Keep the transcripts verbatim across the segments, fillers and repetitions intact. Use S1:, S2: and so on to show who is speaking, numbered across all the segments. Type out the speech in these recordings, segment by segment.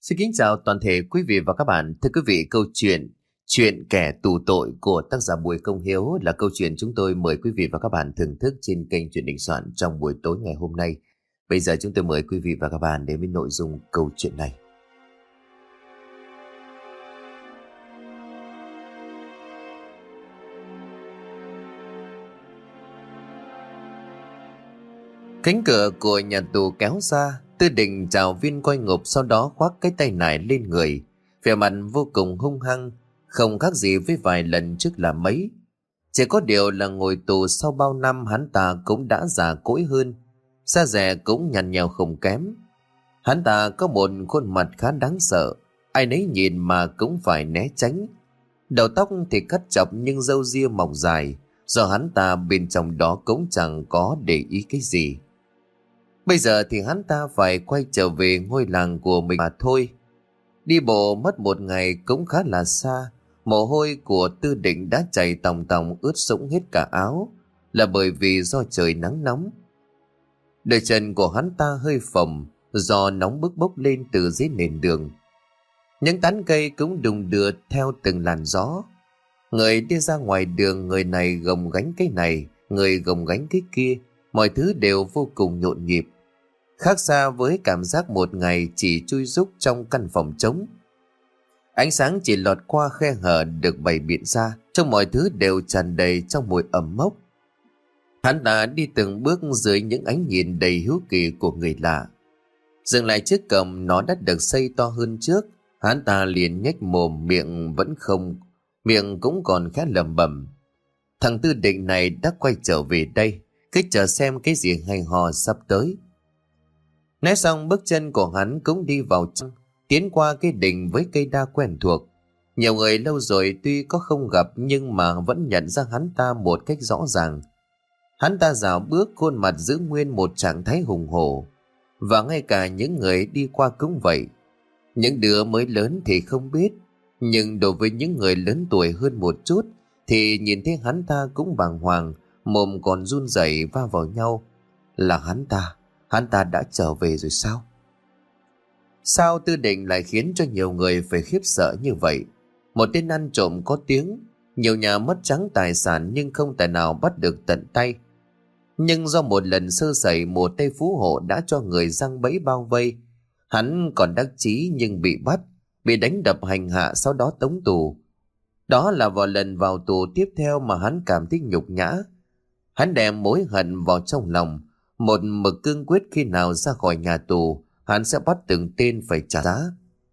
S1: Xin kính chào toàn thể quý vị và các bạn. Thưa quý vị, câu chuyện Chuyện kẻ tù tội của tác giả Bùi Công Hiếu là câu chuyện chúng tôi mời quý vị và các bạn thưởng thức trên kênh Chuyện Đình Soạn trong buổi tối ngày hôm nay. Bây giờ chúng tôi mời quý vị và các bạn đến với nội dung câu chuyện này. Cánh cửa của nhà tù kéo ra, Tư Định chào viên coi ngục, sau đó khoác cái tay nải lên người, vẻ mặt vô cùng hung hăng, không khác gì với vài lần trước là mấy. Chỉ có điều là ngồi tù sau bao năm, hắn ta cũng đã già cỗi hơn, da dẻ cũng nhăn nheo không kém. Hắn ta có một khuôn mặt khá đáng sợ, ai nấy nhìn mà cũng phải né tránh. Đầu tóc thì cắt chọc nhưng râu ria mọc dài, do hắn ta bên trong đó cũng chẳng có để ý cái gì. Bây giờ thì hắn ta phải quay trở về ngôi làng của mình mà thôi. Đi bộ mất một ngày cũng khá là xa, mồ hôi của Tư Định đã chảy tòng tòng ướt sũng hết cả áo, là bởi vì do trời nắng nóng. Đôi chân của hắn ta hơi phồng do nóng bức bốc lên từ dưới nền đường. Những tán cây cũng đùng đưa theo từng làn gió. Người đi ra ngoài đường, người này gồng gánh cái này, người gồng gánh cái kia, mọi thứ đều vô cùng nhộn nhịp. Khác xa với cảm giác một ngày chỉ chui rúc trong căn phòng trống. Ánh sáng chỉ lọt qua khe hở được bày biện ra, trong mọi thứ đều tràn đầy trong mùi ẩm mốc. Hắn ta đi từng bước dưới những ánh nhìn đầy hiếu kỳ của người lạ. Dừng lại trước cổng, nó đã được xây to hơn trước. Hắn ta liền nhếch mồm, miệng vẫn không, miệng cũng còn khá lẩm bẩm. Thằng Tư Định này đã quay trở về đây, cứ chờ xem cái gì hay ho sắp tới. Nói xong, bước chân của hắn cũng đi vào trong, tiến qua cái đình với cây đa quen thuộc. Nhiều người lâu rồi tuy có không gặp nhưng mà vẫn nhận ra hắn ta một cách rõ ràng. Hắn ta dạo bước, khuôn mặt giữ nguyên một trạng thái hùng hổ. Và ngay cả những người đi qua cũng vậy. Những đứa mới lớn thì không biết, nhưng đối với những người lớn tuổi hơn một chút thì nhìn thấy hắn ta cũng bàng hoàng, mồm còn run rẩy va vào nhau. Là hắn ta, hắn ta đã trở về rồi sao? Sao Tư Định lại khiến cho nhiều người phải khiếp sợ như vậy? Một tên ăn trộm có tiếng, nhiều nhà mất trắng tài sản nhưng không tài nào bắt được tận tay. Nhưng do một lần sơ sẩy, một tay phú hộ đã cho người giăng bẫy bao vây. Hắn còn đắc chí nhưng bị bắt, bị đánh đập hành hạ, sau đó tống tù. Đó là vào lần vào tù tiếp theo mà hắn cảm thấy nhục nhã. Hắn đem mối hận vào trong lòng, một mực cương quyết khi nào ra khỏi nhà tù, hắn sẽ bắt từng tên phải trả giá.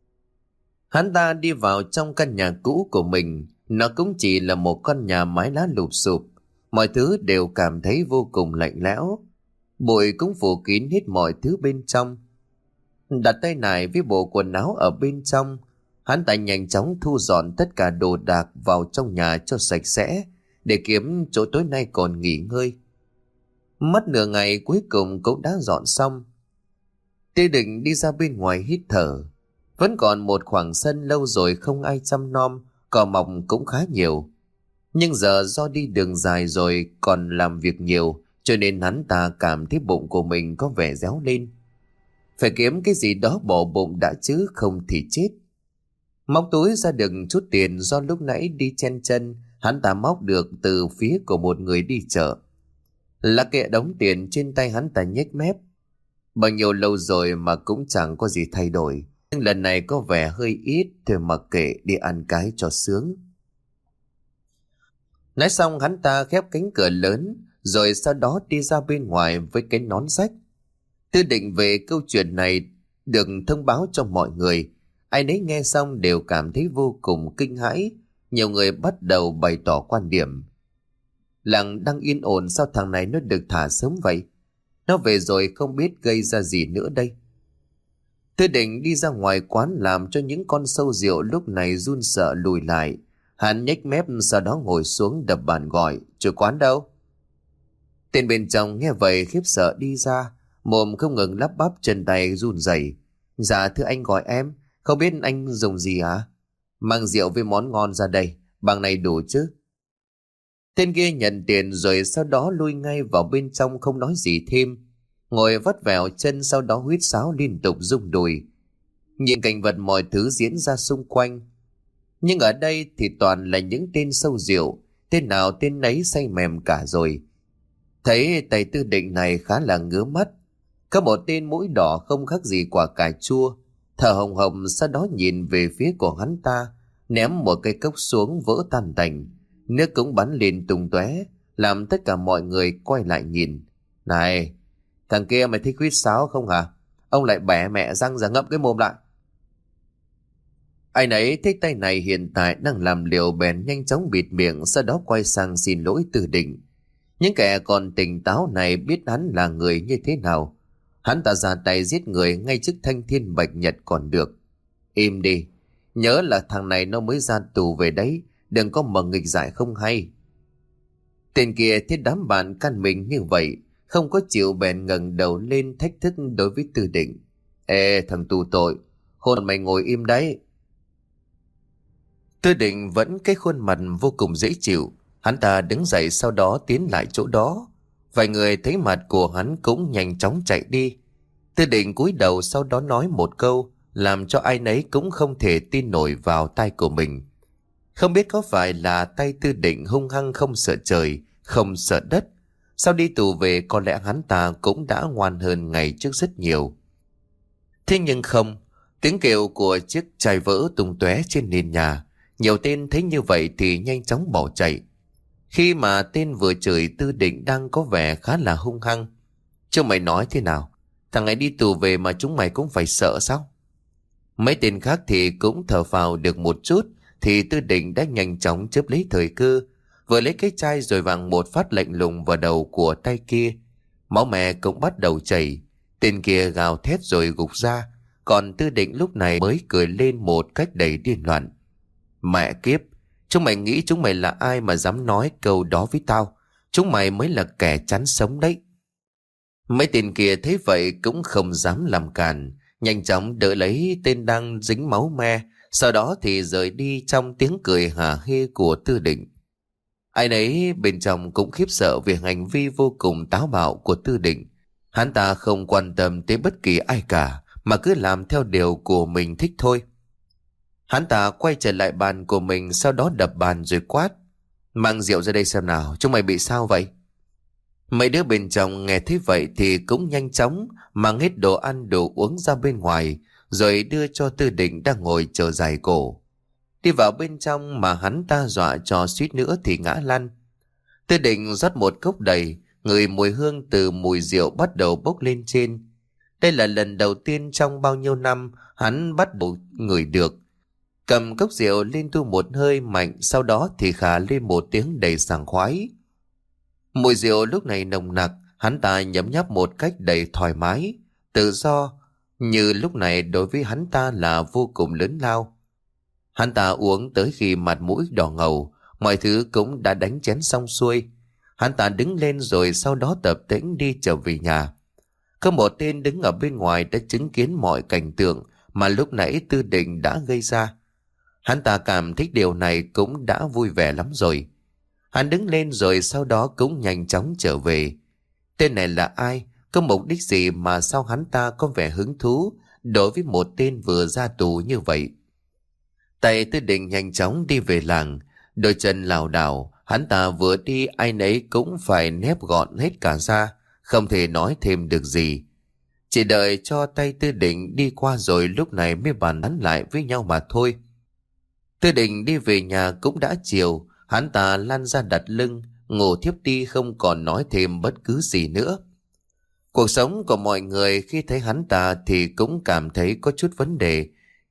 S1: Hắn ta đi vào trong căn nhà cũ của mình, nó cũng chỉ là một căn nhà mái lá lụp xụp, mọi thứ đều cảm thấy vô cùng lạnh lẽo. Bụi cũng phủ kín hết mọi thứ bên trong. Đặt tay nải với bộ quần áo ở bên trong, hắn ta nhanh chóng thu dọn tất cả đồ đạc vào trong nhà cho sạch sẽ, để kiếm chỗ tối nay còn nghỉ ngơi. Mất nửa ngày cuối cùng cũng đã dọn xong. Tư Định đi ra bên ngoài hít thở. Vẫn còn một khoảng sân lâu rồi không ai chăm nom, cỏ mọc cũng khá nhiều. Nhưng giờ do đi đường dài rồi còn làm việc nhiều, cho nên hắn ta cảm thấy bụng của mình có vẻ réo lên. Phải kiếm cái gì đó bỏ bụng đã chứ, không thì chết. Móc túi ra được chút tiền do lúc nãy đi chen chân, hắn ta móc được từ phía của một người đi chợ. Là kệ đống tiền trên tay, hắn ta nhếch mép. Bao nhiêu lâu rồi mà cũng chẳng có gì thay đổi, nhưng lần này có vẻ hơi ít, thôi mặc kệ, đi ăn cái cho sướng. Nói xong hắn ta khép cánh cửa lớn, rồi sau đó đi ra bên ngoài với cái nón rách. Tư Định về câu chuyện này được thông báo cho mọi người. Ai nấy nghe xong đều cảm thấy vô cùng kinh hãi. Nhiều người bắt đầu bày tỏ quan điểm. Làng đang yên ổn, sao thằng này nó được thả sớm vậy? Nó về rồi không biết gây ra gì nữa đây. Tư Định đi ra ngoài quán làm cho những con sâu rượu lúc này run sợ lùi lại. Hắn nhếch mép, sau đó ngồi xuống đập bàn gọi. Chủ quán đâu? Tên bên trong nghe vậy khiếp sợ đi ra, mồm không ngừng lắp bắp, chân tay run rẩy. Dạ thưa anh gọi em, không biết anh dùng gì hả? Mang rượu với món ngon ra đây, bằng này đủ chứ? Tên kia nhận tiền rồi sau đó lui ngay vào bên trong, không nói gì thêm. Ngồi vắt vẻo chân, sau đó huýt sáo liên tục rung đùi. nhìn cảnh vật mọi thứ diễn ra xung quanh. Nhưng ở đây thì toàn là những tên sâu rượu, tên nào tên nấy say mềm cả rồi. Thấy tay Tư Định này khá là ngứa mắt. Có một tên mũi đỏ không khác gì quả cà chua, thở hồng hồng, sau đó nhìn về phía của hắn ta, ném một cây cốc xuống vỡ tan tành. Nước cũng bắn lên tung tóe, làm tất cả mọi người quay lại nhìn. Này, thằng kia mày thích huýt sáo không hả? Ông lại bẻ mẹ răng ra, ngậm cái mồm lại. Ai nấy thấy tay này hiện tại đang làm liều bèn nhanh chóng bịt miệng, sau đó quay sang xin lỗi Tư Định. Những kẻ còn tỉnh táo này biết hắn là người như thế nào. Hắn ta ra tay giết người ngay trước thanh thiên bạch nhật còn được. Im đi, nhớ là thằng này nó mới ra tù về đấy, đừng có mà nghịch giải không hay. Tên kia thấy đám bạn can mình như vậy, không có chịu bèn ngẩng đầu lên thách thức đối với Tư Định. Ê thằng tù tội, hôn mày ngồi im đấy. Tư Định vẫn cái khuôn mặt vô cùng dễ chịu. Hắn ta đứng dậy, sau đó tiến lại chỗ đó. Vài người thấy mặt của hắn cũng nhanh chóng chạy đi. Tư Định cúi đầu, sau đó nói một câu làm cho ai nấy cũng không thể tin nổi vào tai của mình. Không biết có phải là tay Tư Định hung hăng không sợ trời, không sợ đất. Sau đi tù về có lẽ hắn ta cũng đã ngoan hơn ngày trước rất nhiều. Thế nhưng không, tiếng kêu của chiếc chai vỡ tung tóe trên nền nhà. Nhiều tên thấy như vậy thì nhanh chóng bỏ chạy. Khi mà tên vừa chửi Tư Định đang có vẻ khá là hung hăng. Chứ mày nói thế nào? Thằng ấy đi tù về mà chúng mày cũng phải sợ sao? Mấy tên khác thì cũng thở phào được một chút, thì Tư Định đã nhanh chóng chớp lấy thời cơ, vừa lấy cái chai rồi vàng một phát lạnh lùng vào đầu của tay kia. Máu mẹ cũng bắt đầu chảy. Tên kia gào thét rồi gục ra. Còn Tư Định lúc này mới cười lên một cách đầy điên loạn. Mẹ kiếp, chúng mày nghĩ chúng mày là ai mà dám nói câu đó với tao? Chúng mày mới là kẻ chán sống đấy. Mấy tên kia thấy vậy cũng không dám làm cản, nhanh chóng đỡ lấy tên đang dính máu me, sau đó thì rời đi trong tiếng cười hả hê của Tư Định. Ai nấy bên trong cũng khiếp sợ về hành vi vô cùng táo bạo của Tư Định. Hắn ta không quan tâm tới bất kỳ ai cả, mà cứ làm theo điều của mình thích thôi. Hắn ta quay trở lại bàn của mình, sau đó đập bàn rồi quát. Mang rượu ra đây xem nào, chúng mày bị sao vậy? Mấy đứa bên trong nghe thấy vậy thì cũng nhanh chóng mang hết đồ ăn đồ uống ra bên ngoài, rồi đưa cho Tư Định đang ngồi chờ dài cổ. Đi vào bên trong mà hắn ta dọa cho suýt nữa thì ngã lăn. Tư Định rót một cốc đầy, ngửi mùi hương từ mùi rượu bắt đầu bốc lên trên. Đây là lần đầu tiên trong bao nhiêu năm hắn bắt đầu ngửi được. Cầm cốc rượu lên tu một hơi mạnh, sau đó thì khà lên một tiếng đầy sảng khoái. Mùi rượu lúc này nồng nặc, hắn ta nhấm nháp một cách đầy thoải mái, tự do, như lúc này đối với hắn ta là vô cùng lớn lao. Hắn ta uống tới khi mặt mũi đỏ ngầu, mọi thứ cũng đã đánh chén xong xuôi. Hắn ta đứng lên rồi sau đó tập tễnh đi trở về nhà. Có một tên đứng ở bên ngoài đã chứng kiến mọi cảnh tượng mà lúc nãy Tư Định đã gây ra. Hắn ta cảm thấy điều này cũng đã vui vẻ lắm rồi. Hắn đứng lên rồi sau đó cũng nhanh chóng trở về. Tên này là ai? Có mục đích gì mà sao hắn ta có vẻ hứng thú đối với một tên vừa ra tù như vậy? Tay Tư Định nhanh chóng đi về làng. Đôi chân lảo đảo, hắn ta vừa đi ai nấy cũng phải nép gọn hết cả ra, không thể nói thêm được gì. Chỉ đợi cho tay Tư Định đi qua rồi lúc này mới bàn tán lại với nhau mà thôi. Tư Định đi về nhà cũng đã chiều, hắn ta lăn ra đặt lưng, ngủ thiếp đi không còn nói thêm bất cứ gì nữa. Cuộc sống của mọi người khi thấy hắn ta thì cũng cảm thấy có chút vấn đề.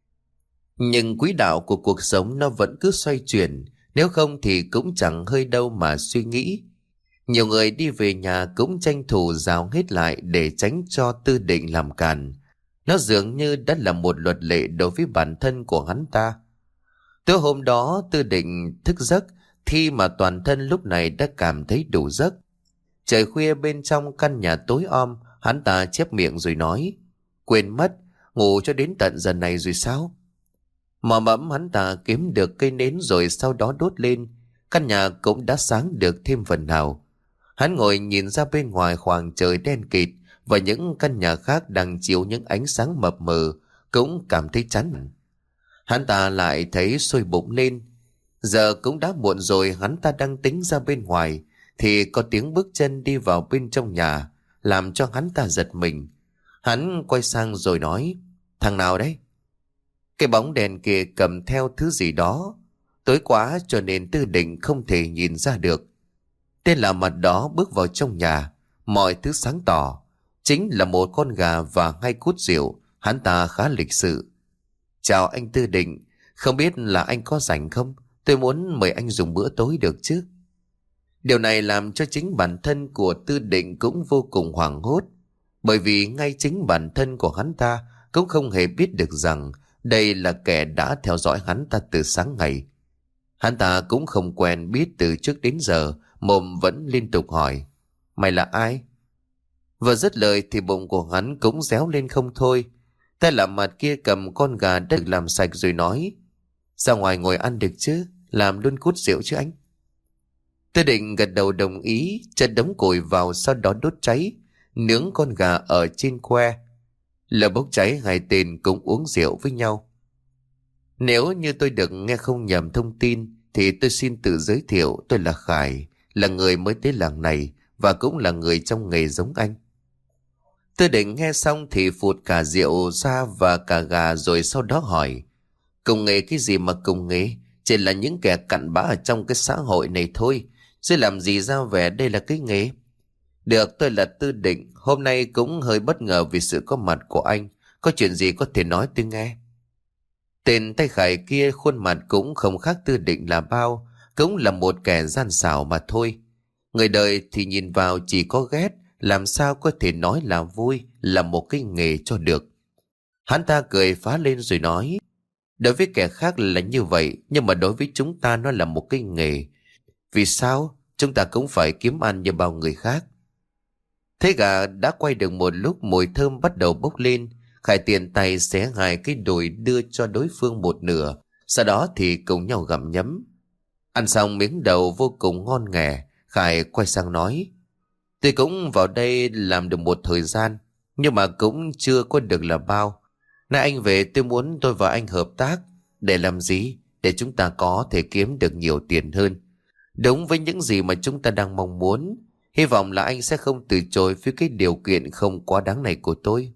S1: Nhưng quỹ đạo của cuộc sống nó vẫn cứ xoay chuyển, nếu không thì cũng chẳng hơi đâu mà suy nghĩ. Nhiều người đi về nhà cũng tranh thủ rào hết lại để tránh cho Tư Định làm cản. Nó dường như đã là một luật lệ đối với bản thân của hắn ta. Tối hôm đó Tư Định thức giấc khi mà toàn thân lúc này đã cảm thấy đủ giấc. Trời khuya bên trong căn nhà tối om, hắn ta chép miệng rồi nói: Quên mất, ngủ cho đến tận giờ này rồi sao? Mò mẫm hắn ta kiếm được cây nến rồi sau đó đốt lên. Căn nhà cũng đã sáng được thêm phần nào. Hắn ngồi nhìn ra bên ngoài khoảng trời đen kịt và những căn nhà khác đang chiếu những ánh sáng mập mờ cũng cảm thấy chán. Hắn ta lại thấy sôi bụng lên. Giờ cũng đã muộn rồi, hắn ta đang tính ra bên ngoài thì có tiếng bước chân đi vào bên trong nhà, làm cho hắn ta giật mình. Hắn quay sang rồi nói: "Thằng nào đấy?" Cái bóng đèn kia cầm theo thứ gì đó. Tối quá cho nên Tư Định không thể nhìn ra được. Tên lạ mặt đó bước vào trong nhà, mọi thứ sáng tỏ. Chính là một con gà và hai cút rượu. Hắn ta khá lịch sự: "Chào anh Tư Định, không biết là anh có rảnh không? Tôi muốn mời anh dùng bữa tối được chứ?" Điều này làm cho chính bản thân của Tư Định cũng vô cùng hoảng hốt, bởi vì ngay chính bản thân của hắn ta cũng không hề biết được rằng đây là kẻ đã theo dõi hắn ta từ sáng ngày. Hắn ta cũng không quen biết từ trước đến giờ, mồm vẫn liên tục hỏi: "Mày là ai?" Vừa dứt lời thì bụng của hắn cũng réo lên không thôi. Tay lạ mặt kia cầm con gà đã được làm sạch rồi nói: "Ra ngoài ngồi ăn được chứ, làm luôn cút rượu chứ anh." Tư Định gật đầu đồng ý, chất đống củi vào, sau đó đốt cháy, nướng con gà ở trên que. Lửa bốc cháy, hai tên cũng uống rượu với nhau. Nếu như tôi được nghe không nhầm thông tin thì tôi xin tự giới thiệu: tôi là Khải, là người mới tới làng này và cũng là người trong nghề giống anh. Tư Định nghe xong thì phụt cả rượu ra và cả gà, rồi sau đó hỏi: "Cùng nghề cái gì mà cùng nghề? Chỉ là những kẻ cặn bã ở trong cái xã hội này thôi, chứ làm gì ra vẻ đây là cái nghề." "Được, tôi là Tư Định, hôm nay cũng hơi bất ngờ vì sự có mặt của anh. Có chuyện gì có thể nói tôi nghe." Tên tay Khải kia khuôn mặt cũng không khác Tư Định là bao, cũng là một kẻ gian xảo mà thôi. Người đời thì nhìn vào chỉ có ghét, làm sao có thể nói là vui, là một cái nghề cho được. Hắn ta cười phá lên rồi nói: "Đối với kẻ khác là như vậy, nhưng mà đối với chúng ta nó là một cái nghề. Vì sao? Chúng ta cũng phải kiếm ăn như bao người khác." Thế gà đã quay được một lúc, mùi thơm bắt đầu bốc lên. Khải tiện tay xé hai cái đùi đưa cho đối phương một nửa, sau đó thì cùng nhau gặm nhấm. Ăn xong miếng đầu vô cùng ngon nghẻ, Khải quay sang nói: "Tôi cũng vào đây làm được một thời gian, nhưng mà cũng chưa có được là bao. Nay anh về tôi muốn tôi và anh hợp tác. Để làm gì? Để chúng ta có thể kiếm được nhiều tiền hơn. Đúng với những gì mà chúng ta đang mong muốn. Hy vọng là anh sẽ không từ chối với cái điều kiện không quá đáng này của tôi."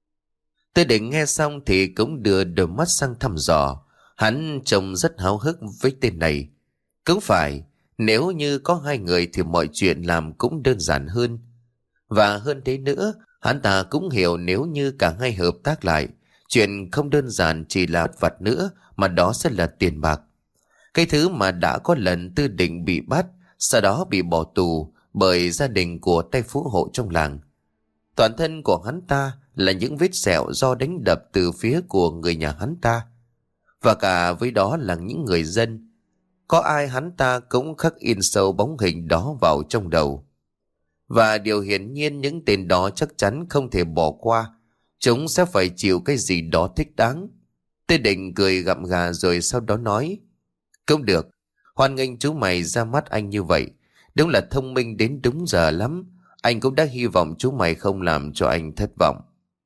S1: Tôi định nghe xong thì cũng đưa đôi mắt sang thăm dò. Hắn trông rất háo hức với tên này. Cũng phải, nếu như có hai người thì mọi chuyện làm cũng đơn giản hơn. Và hơn thế nữa, hắn ta cũng hiểu nếu như cả hai hợp tác lại, chuyện không đơn giản chỉ là vặt nữa, mà đó sẽ là tiền bạc. Cái thứ mà đã có lần Tư Định bị bắt, sau đó bị bỏ tù bởi gia đình của tay phú hộ trong làng. Toàn thân của hắn ta là những vết sẹo do đánh đập từ phía của người nhà hắn ta. Và cả với đó là những người dân. Có ai hắn ta cũng khắc in sâu bóng hình đó vào trong đầu. Và điều hiển nhiên những tên đó chắc chắn không thể bỏ qua. Chúng sẽ phải chịu cái gì đó thích đáng. Tư Định cười gặm gà rồi sau đó nói: "Cũng được, hoan nghênh chú mày ra mắt anh như vậy. Đúng là thông minh đến đúng giờ lắm. Anh cũng đã hy vọng chú mày không làm cho anh thất vọng."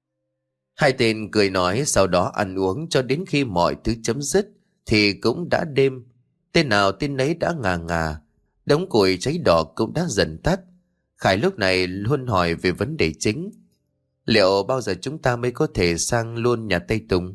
S1: Hai tên cười nói, sau đó ăn uống cho đến khi mọi thứ chấm dứt thì cũng đã đêm. Tên nào tên nấy đã ngà ngà. Đống củi cháy đỏ cũng đã dần tắt. Khải lúc này luôn hỏi về vấn đề chính: "Liệu bao giờ chúng ta mới có thể sang luôn nhà Tây Tùng?"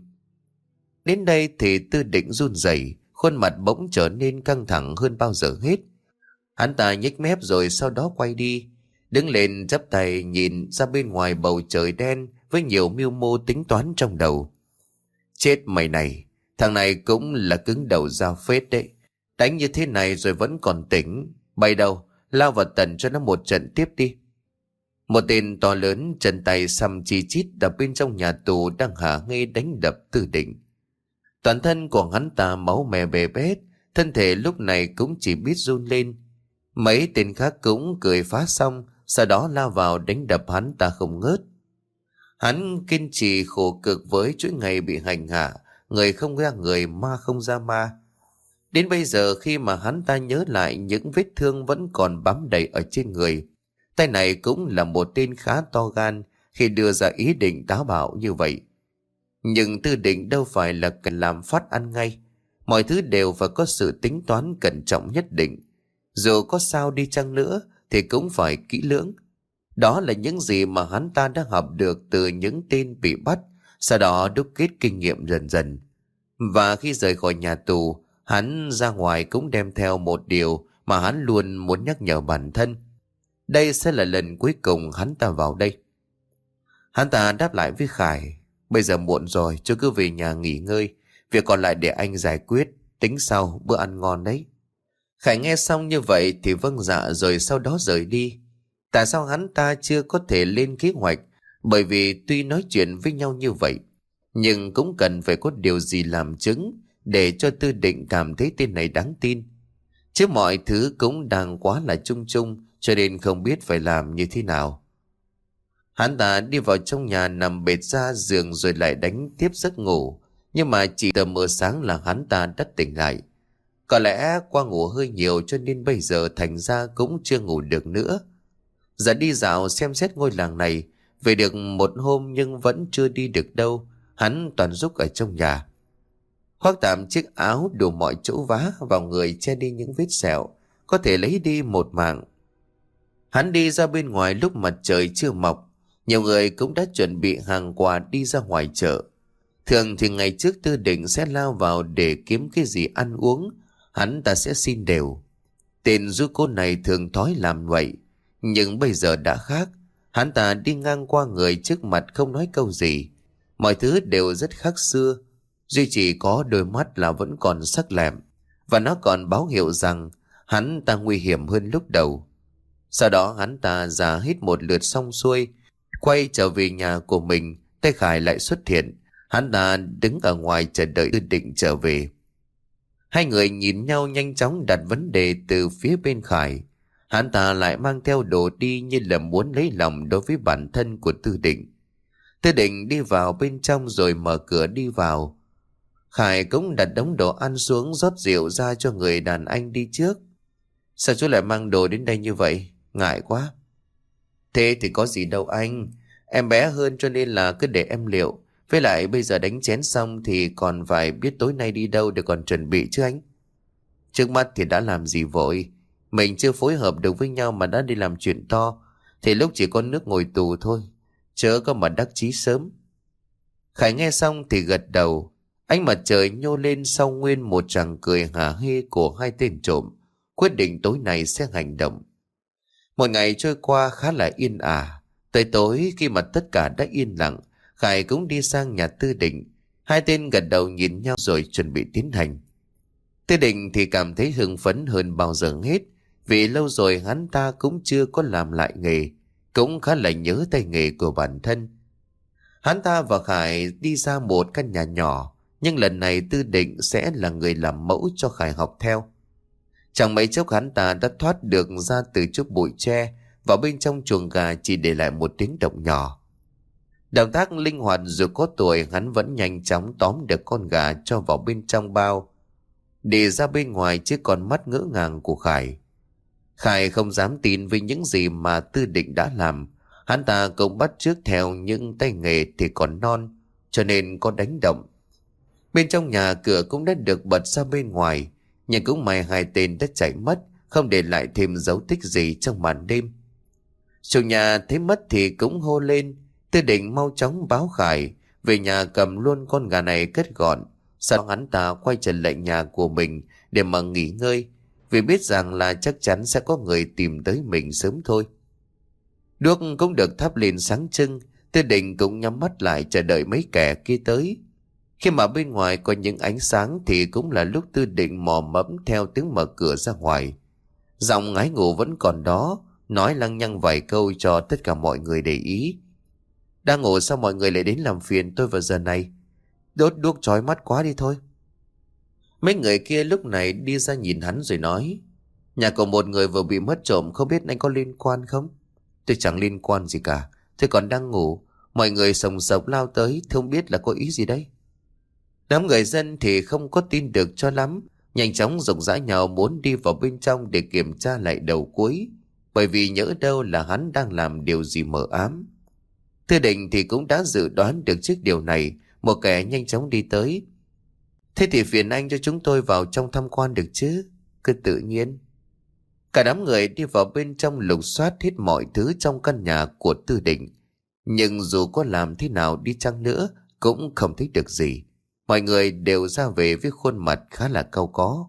S1: Đến đây thì Tư Định run rẩy, khuôn mặt bỗng trở nên căng thẳng hơn bao giờ hết. Hắn ta nhếch mép rồi sau đó quay đi, đứng lên chắp tay nhìn ra bên ngoài bầu trời đen với nhiều mưu mô tính toán trong đầu. Chết mày này, thằng này cũng là cứng đầu dao phết đấy. Đánh như thế này rồi vẫn còn tỉnh. Bay đâu, lao vào tận cho nó một trận tiếp đi. Một tên to lớn chân tay xăm chi chít đập bên trong nhà tù đang hả ngây đánh đập Tư Định. Toàn thân của hắn ta máu me bê bết, thân thể lúc này cũng chỉ biết run lên. Mấy tên khác cũng cười phá xong, sau đó lao vào đánh đập hắn ta không ngớt. Hắn kiên trì khổ cực với chuỗi ngày bị hành hạ, người không ra người, ma không ra ma. Đến bây giờ khi mà hắn ta nhớ lại những vết thương vẫn còn bám đầy ở trên người, tay này cũng là một tên khá to gan khi đưa ra ý định táo bạo như vậy. Nhưng Tư Định đâu phải là cần làm phát ăn ngay. Mọi thứ đều phải có sự tính toán cẩn trọng nhất định. Dù có sao đi chăng nữa thì cũng phải kỹ lưỡng. Đó là những gì mà hắn ta đã học được từ những tên bị bắt, sau đó đúc kết kinh nghiệm dần dần. Và khi rời khỏi nhà tù, hắn ra ngoài cũng đem theo một điều mà hắn luôn muốn nhắc nhở bản thân. Đây sẽ là lần cuối cùng hắn ta vào đây. Hắn ta đáp lại với Khải: bây giờ muộn rồi, chú cứ về nhà nghỉ ngơi. Việc còn lại để anh giải quyết, tính sau, bữa ăn ngon đấy. Khải nghe xong như vậy thì vâng dạ rồi sau đó rời đi. Tại sao hắn ta chưa có thể lên kế hoạch? Bởi vì tuy nói chuyện với nhau như vậy, nhưng cũng cần phải có điều gì làm chứng để cho Tư Định cảm thấy tên này đáng tin. Chứ mọi thứ cũng đang quá là chung chung, cho nên không biết phải làm như thế nào. Hắn ta đi vào trong nhà nằm bệt ra giường rồi lại đánh tiếp giấc ngủ. Nhưng mà chỉ tờ mờ sáng là hắn ta đã tỉnh lại. Có lẽ qua ngủ hơi nhiều cho nên bây giờ thành ra cũng chưa ngủ được nữa. Giờ đi dạo xem xét ngôi làng này, về được một hôm nhưng vẫn chưa đi được đâu. Hắn toàn rúc ở trong nhà. Khoác tạm chiếc áo đủ mọi chỗ vá vào người che đi những vết sẹo, có thể lấy đi một mạng. Hắn đi ra bên ngoài lúc mặt trời chưa mọc. Nhiều người cũng đã chuẩn bị hàng quà đi ra ngoài chợ. Thường thì ngày trước Tư Định sẽ lao vào để kiếm cái gì ăn uống, hắn ta sẽ xin đều. Tên du côn này thường thói làm vậy, nhưng bây giờ đã khác. Hắn ta đi ngang qua người trước mặt không nói câu gì. Mọi thứ đều rất khác xưa. Duy chỉ có đôi mắt là vẫn còn sắc lẹm, và nó còn báo hiệu rằng hắn ta nguy hiểm hơn lúc đầu. Sau đó hắn ta ra hít một lượt xong xuôi, quay trở về nhà của mình. Tay Khải lại xuất hiện. Hắn ta đứng ở ngoài chờ đợi Tư Định trở về. Hai người nhìn nhau nhanh chóng đặt vấn đề từ phía bên Khải. Hắn ta lại mang theo đồ đi như là muốn lấy lòng đối với bản thân của Tư Định. Tư Định đi vào bên trong rồi mở cửa đi vào. Khải cũng đặt đống đồ ăn xuống, rót rượu ra cho người đàn anh đi trước. Sao chú lại mang đồ đến đây như vậy? Ngại quá. Thế thì có gì đâu anh. Em bé hơn cho nên là cứ để em liệu. Với lại bây giờ đánh chén xong thì còn phải biết tối nay đi đâu để còn chuẩn bị chứ anh. Trước mắt thì đã làm gì vội. Mình chưa phối hợp được với nhau mà đã đi làm chuyện to, thì lúc chỉ có nước ngồi tù thôi, chớ có mà đắc chí sớm. Khải nghe xong thì gật đầu. Ánh mặt trời nhô lên sau nguyên một tràng cười hả hê của hai tên trộm, quyết định tối nay sẽ hành động. Một ngày trôi qua khá là yên ả. Tới tối khi mà tất cả đã yên lặng, Khải cũng đi sang nhà Tư Định. Hai tên gật đầu nhìn nhau rồi chuẩn bị tiến hành. Tư Định thì cảm thấy hưng phấn hơn bao giờ hết, vì lâu rồi hắn ta cũng chưa có làm lại nghề, cũng khá là nhớ tay nghề của bản thân. Hắn ta và Khải đi ra một căn nhà nhỏ, nhưng lần này Tư Định sẽ là người làm mẫu cho Khải học theo. Chẳng mấy chốc hắn ta đã thoát được ra từ chút bụi tre, vào bên trong chuồng gà chỉ để lại một tiếng động nhỏ. Động tác linh hoạt dù có tuổi, hắn vẫn nhanh chóng tóm được con gà cho vào bên trong bao, để ra bên ngoài chứ còn mắt ngỡ ngàng của Khải. Khải không dám tin với những gì mà Tư Định đã làm. Hắn ta cũng bắt chước theo những tay nghề thì còn non, cho nên có đánh động. Bên trong nhà cửa cũng đã được bật ra bên ngoài, nhưng cũng may hai tên đã chạy mất, không để lại thêm dấu tích gì trong màn đêm. Chủ nhà thấy mất thì cũng hô lên. Tư Định mau chóng báo Khải về nhà cầm luôn con gà này cất gọn. Sau đó hắn ta quay trở lại nhà của mình để mà nghỉ ngơi, vì biết rằng là chắc chắn sẽ có người tìm tới mình sớm thôi. Đuốc cũng được thắp lên sáng trưng. Tư Định cũng nhắm mắt lại chờ đợi mấy kẻ kia tới. Khi mà bên ngoài có những ánh sáng thì cũng là lúc Tư Định mò mẫm theo tiếng mở cửa ra ngoài. Giọng ngái ngủ vẫn còn đó, nói lăng nhăng vài câu cho tất cả mọi người để ý. Đang ngủ sao mọi người lại đến làm phiền tôi vào giờ này? Đốt đuốc chói mắt quá đi thôi. Mấy người kia lúc này đi ra nhìn hắn rồi nói: nhà của một người vừa bị mất trộm, không biết anh có liên quan không? Tôi chẳng liên quan gì cả, tôi còn đang ngủ. Mọi người sồng sộc lao tới, không biết là có ý gì đấy. Đám người dân thì không có tin được cho lắm, nhanh chóng rụng rã nhau muốn đi vào bên trong để kiểm tra lại đầu cuối, bởi vì nhỡ đâu là hắn đang làm điều gì mờ ám. Tư Định thì cũng đã dự đoán được trước điều này, Một kẻ nhanh chóng đi tới. Thế thì phiền anh cho chúng tôi vào trong tham quan được chứ? Cứ tự nhiên. Cả đám người đi vào bên trong lục soát hết mọi thứ trong căn nhà của Tư Định. Nhưng dù có làm thế nào đi chăng nữa cũng không thấy được gì. Mọi người đều ra về với khuôn mặt khá là cau có.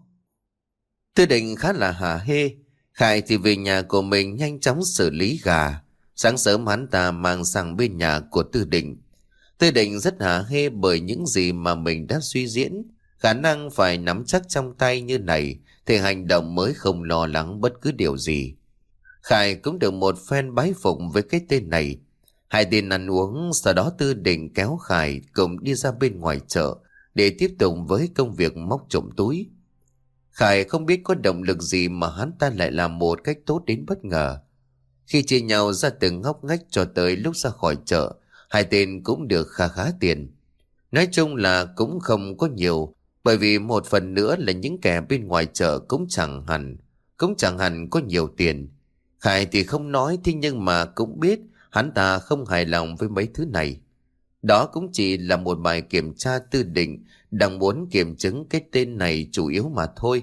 S1: Tư Định khá là hả hê. Khải thì về nhà của mình nhanh chóng xử lý gà. Sáng sớm hắn ta mang sang bên nhà của Tư Định. Tư Định rất hả hê bởi những gì mà mình đã suy diễn. Khả năng phải nắm chắc trong tay như này thì hành động mới không lo lắng bất cứ điều gì. Khải cũng được một phen bái phục với cái tên này. Hai tên ăn uống, sau đó Tư Định kéo Khải cùng đi ra bên ngoài chợ để tiếp tục với công việc móc trộm túi. Khải không biết có động lực gì mà hắn ta lại làm một cách tốt đến bất ngờ. Khi chia nhau ra từng ngóc ngách cho tới lúc ra khỏi chợ, hai tên cũng được khá khá tiền. Nói chung là cũng không có nhiều, bởi vì một phần nữa là những kẻ bên ngoài chợ cũng chẳng hẳn, cũng chẳng hẳn có nhiều tiền. Khải thì không nói, thế nhưng mà cũng biết hắn ta không hài lòng với mấy thứ này. Đó cũng chỉ là một bài kiểm tra Tư Định đang muốn kiểm chứng cái tên này chủ yếu mà thôi.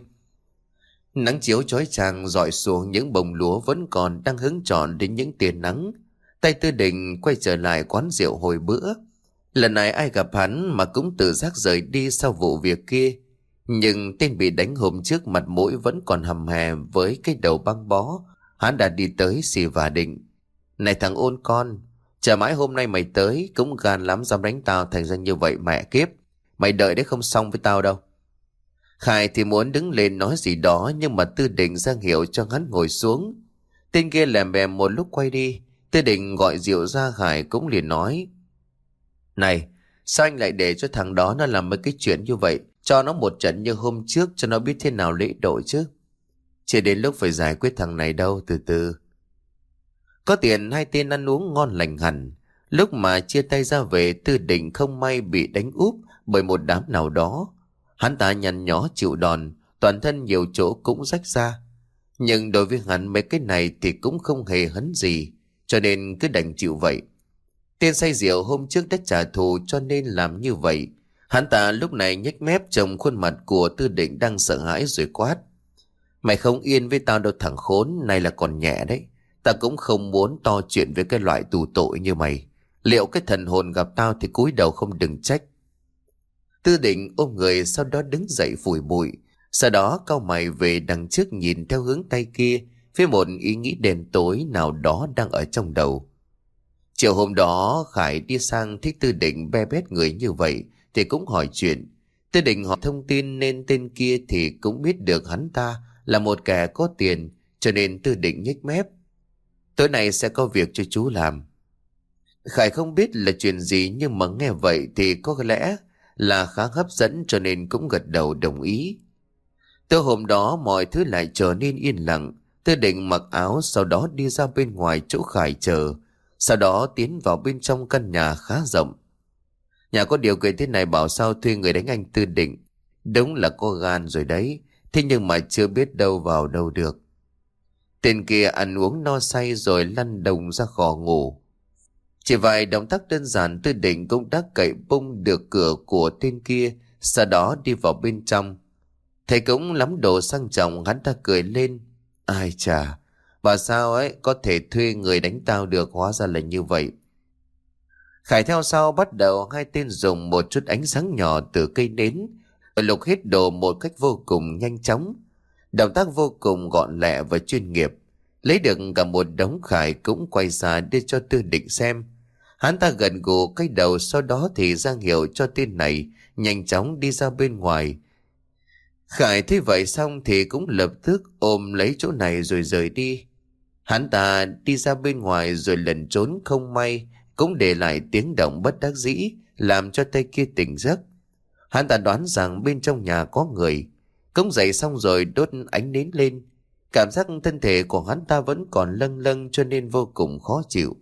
S1: Nắng chiếu chói chang rọi xuống những bông lúa vẫn còn đang hứng trọn đến những tia nắng. Tay Tư Định quay trở lại quán rượu hồi bữa. Lần này ai gặp hắn mà cũng tự giác rời đi sau vụ việc kia. Nhưng tên bị đánh hôm trước mặt mũi vẫn còn hầm hè với cái đầu băng bó. Hắn đã đi tới xì và Định. Này thằng ôn con, chờ mãi hôm nay mày tới, cũng gan lắm dám đánh tao thành ra như vậy mẹ kiếp. Mày đợi đấy không xong với tao đâu. Khải thì muốn đứng lên nói gì đó, nhưng mà Tư Định ra hiệu cho hắn ngồi xuống. Tên kia lèm bèm một lúc quay đi. Tư Định gọi rượu ra, Khải cũng liền nói: Này, sao anh lại để cho thằng đó nó làm mấy cái chuyện như vậy? Cho nó một trận như hôm trước cho nó biết thế nào lễ độ chứ. Chưa đến lúc phải giải quyết thằng này đâu, từ từ. Có tiền hai tên ăn uống ngon lành hẳn. Lúc mà chia tay ra về, Tư Định không may bị đánh úp bởi một đám nào đó. Hắn ta nhăn nhó chịu đòn, toàn thân nhiều chỗ cũng rách ra. Nhưng đối với hắn mấy cái này thì cũng không hề hấn gì, cho nên cứ đành chịu vậy. Tên say rượu hôm trước đã trả thù cho nên làm như vậy. Hắn ta lúc này nhếch mép trông khuôn mặt của Tư Định đang sợ hãi rồi quát: Mày không yên với tao đâu thằng khốn, này là còn nhẹ đấy. Ta cũng không muốn to chuyện với cái loại tù tội như mày. Liệu cái thần hồn gặp tao thì cúi đầu không đừng trách. Tư Định ôm người sau đó đứng dậy phủi bụi. Sau đó cau mày về đằng trước nhìn theo hướng tay kia, với một ý nghĩ đen tối nào đó đang ở trong đầu. Chiều hôm đó Khải đi sang thấy Tư Định be bét người như vậy thì cũng hỏi chuyện. Tư Định hỏi thông tin nên tên kia thì cũng biết được hắn ta là một kẻ có tiền, cho nên Tư Định nhếch mép: Tối nay sẽ có việc cho chú làm. Khải không biết là chuyện gì, nhưng mà nghe vậy thì có lẽ là khá hấp dẫn, cho nên cũng gật đầu đồng ý. Từ hôm đó mọi thứ lại trở nên yên lặng. Tư Định mặc áo sau đó đi ra bên ngoài chỗ Khải chờ, sau đó tiến vào bên trong căn nhà khá rộng. Nhà có điều kiện thế này bảo sao thuê người đánh anh Tư Định. Đúng là có gan rồi đấy, thế nhưng mà chưa biết đâu vào đâu được. Tên kia ăn uống no say rồi lăn đồng ra khỏi ngủ. Chỉ vài động tác đơn giản, Tư Định cũng đã cậy bung được cửa của tên kia, sau đó đi vào bên trong. Thầy cũng lắm đồ sang trọng, hắn ta cười lên: Ai chà, và sao ấy có thể thuê người đánh tao được, hóa ra là như vậy. Khải theo sau bắt đầu hai tên dùng một chút ánh sáng nhỏ từ cây nến lục hết đồ một cách vô cùng nhanh chóng. Động tác vô cùng gọn lẹ và chuyên nghiệp. Lấy được cả một đống, Khải cũng quay ra đưa cho Tư Định xem. Hắn ta gần gù cái đầu, sau đó thì ra hiệu cho tên này nhanh chóng đi ra bên ngoài. Khải thấy vậy xong thì cũng lập tức ôm lấy chỗ này rồi rời đi. Hắn ta đi ra bên ngoài rồi lẩn trốn, không may cũng để lại tiếng động bất đắc dĩ làm cho tay kia tỉnh giấc. Hắn ta đoán rằng bên trong nhà có người, cũng dậy xong rồi đốt ánh nến lên. Cảm giác thân thể của hắn ta vẫn còn lâng lâng cho nên vô cùng khó chịu.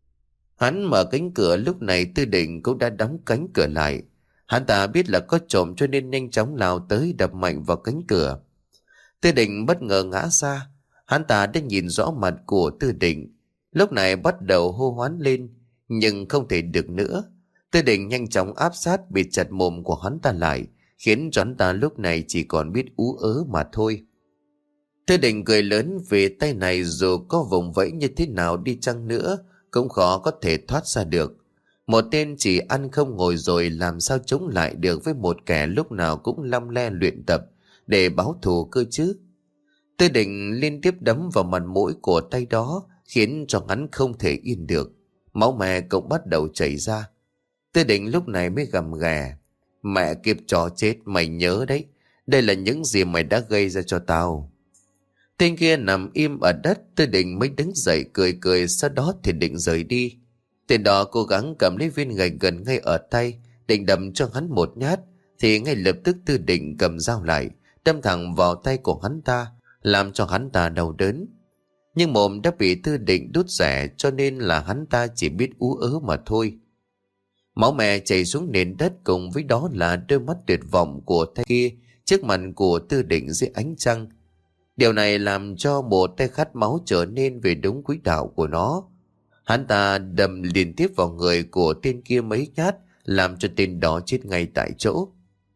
S1: Hắn mở cánh cửa, lúc này Tư Định cũng đã đóng cánh cửa lại. Hắn ta biết là có trộm cho nên nhanh chóng lao tới đập mạnh vào cánh cửa. Tư Định bất ngờ ngã ra. Hắn ta đã nhìn rõ mặt của Tư Định, lúc này bắt đầu hô hoán lên, nhưng không thể được nữa. Tư Định nhanh chóng áp sát bịt chặt mồm của hắn ta lại, khiến cho hắn ta lúc này chỉ còn biết ú ớ mà thôi. Tư Định cười lớn vì tay này dù có vùng vẫy như thế nào đi chăng nữa cũng khó có thể thoát ra được. Một tên chỉ ăn không ngồi rồi làm sao chống lại được với một kẻ lúc nào cũng lăm le luyện tập để báo thù cơ chứ. Tư Định liên tiếp đấm vào mặt mũi của tay đó khiến cho hắn không thể yên được. Máu me cũng bắt đầu chảy ra. Tư Định lúc này mới gầm ghè: "Mẹ kiếp chó chết, mày nhớ đấy, đây là những gì mày đã gây ra cho tao." Tên kia nằm im ở đất. Tư Định mới đứng dậy cười cười, sau đó thì định rời đi. Tên đó cố gắng cầm lấy viên gạch gần ngay ở tay, định đâm cho hắn một nhát, thì ngay lập tức Tư Định cầm dao lại, đâm thẳng vào tay của hắn ta, làm cho hắn ta đau đớn. Nhưng mồm đã bị Tư Định đút rẻ, cho nên là hắn ta chỉ biết ú ớ mà thôi. Máu me chảy xuống nền đất, cùng với đó là đôi mắt tuyệt vọng của tay kia trước mặt của Tư Định dưới ánh trăng. Điều này làm cho một tay khát máu trở nên về đúng quỹ đạo của nó. Hắn ta đâm liên tiếp vào người của tên kia mấy nhát, làm cho tên đó chết ngay tại chỗ.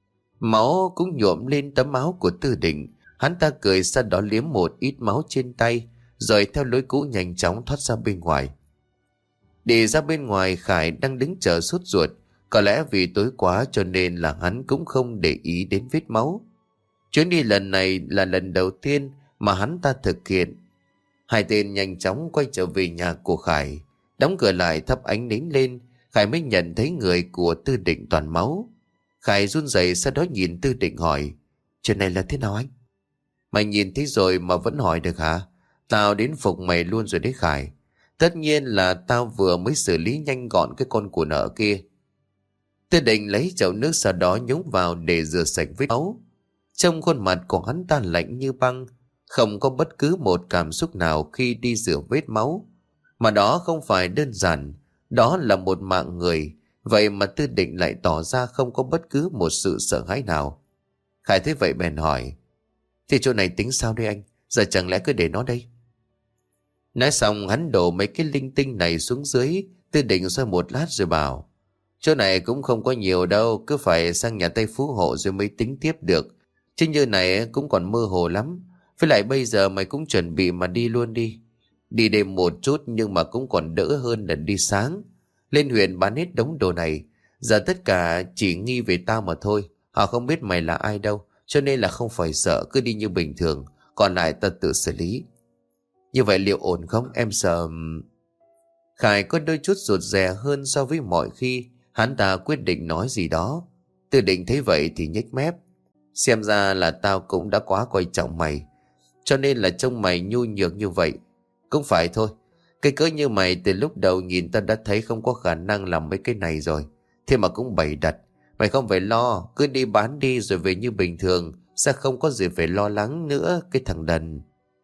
S1: Máu cũng nhuộm lên tấm áo của Tư Định. Hắn ta cười, sau đó liếm một ít máu trên tay, rồi theo lối cũ nhanh chóng thoát ra bên ngoài. Đi ra bên ngoài, Khải đang đứng chờ sốt ruột. Có lẽ vì tối quá cho nên là hắn cũng không để ý đến vết máu. Chuyến đi lần này là lần đầu tiên mà hắn ta thực hiện. Hai tên nhanh chóng quay trở về nhà của Khải, đóng cửa lại, thắp ánh nến lên. Khải mới nhận thấy người của Tư Định toàn máu. Khải run rẩy, sau đó nhìn Tư Định hỏi: "Chuyện này là thế nào anh?" "Mày nhìn thấy rồi mà vẫn hỏi được hả? Tao đến phục mày luôn rồi đấy Khải. Tất nhiên là tao vừa mới xử lý nhanh gọn cái con của nợ kia." Tư Định lấy chậu nước, sau đó nhúng vào để rửa sạch vết máu. Trong khuôn mặt của hắn ta lạnh như băng, không có bất cứ một cảm xúc nào khi đi rửa vết máu. Mà đó không phải đơn giản, đó là một mạng người. Vậy mà Tư Định lại tỏ ra không có bất cứ một sự sợ hãi nào. Khải thấy vậy bèn hỏi: "Thì chỗ này tính sao đây anh? Giờ chẳng lẽ cứ để nó đây?" Nói xong hắn đổ mấy cái linh tinh này xuống dưới. Tư Định xoay một lát rồi bảo: "Chỗ này cũng không có nhiều đâu, cứ phải sang nhà Tây Phú Hộ rồi mới tính tiếp được. Chứ như này cũng còn mơ hồ lắm. Với lại bây giờ mày cũng chuẩn bị mà đi luôn đi. Đi đêm một chút nhưng mà cũng còn đỡ hơn là đi sáng. Lên huyện bán hết đống đồ này. Giờ tất cả chỉ nghi về tao mà thôi. Họ không biết mày là ai đâu, cho nên là không phải sợ, cứ đi như bình thường. Còn lại ta tự xử lý." "Như vậy liệu ổn không? Em sợ..." Khải có đôi chút rụt rè hơn so với mọi khi. Hắn ta quyết định nói gì đó. Tư Định thấy vậy thì nhếch mép: "Xem ra là tao cũng đã quá coi trọng mày, cho nên là trông mày nhu nhược như vậy. Cũng phải thôi, cái cỡ như mày từ lúc đầu nhìn tao đã thấy không có khả năng làm mấy cái này rồi. Thế mà cũng bày đặt. Mày không phải lo, cứ đi bán đi rồi về như bình thường, sẽ không có gì phải lo lắng nữa, cái thằng đần."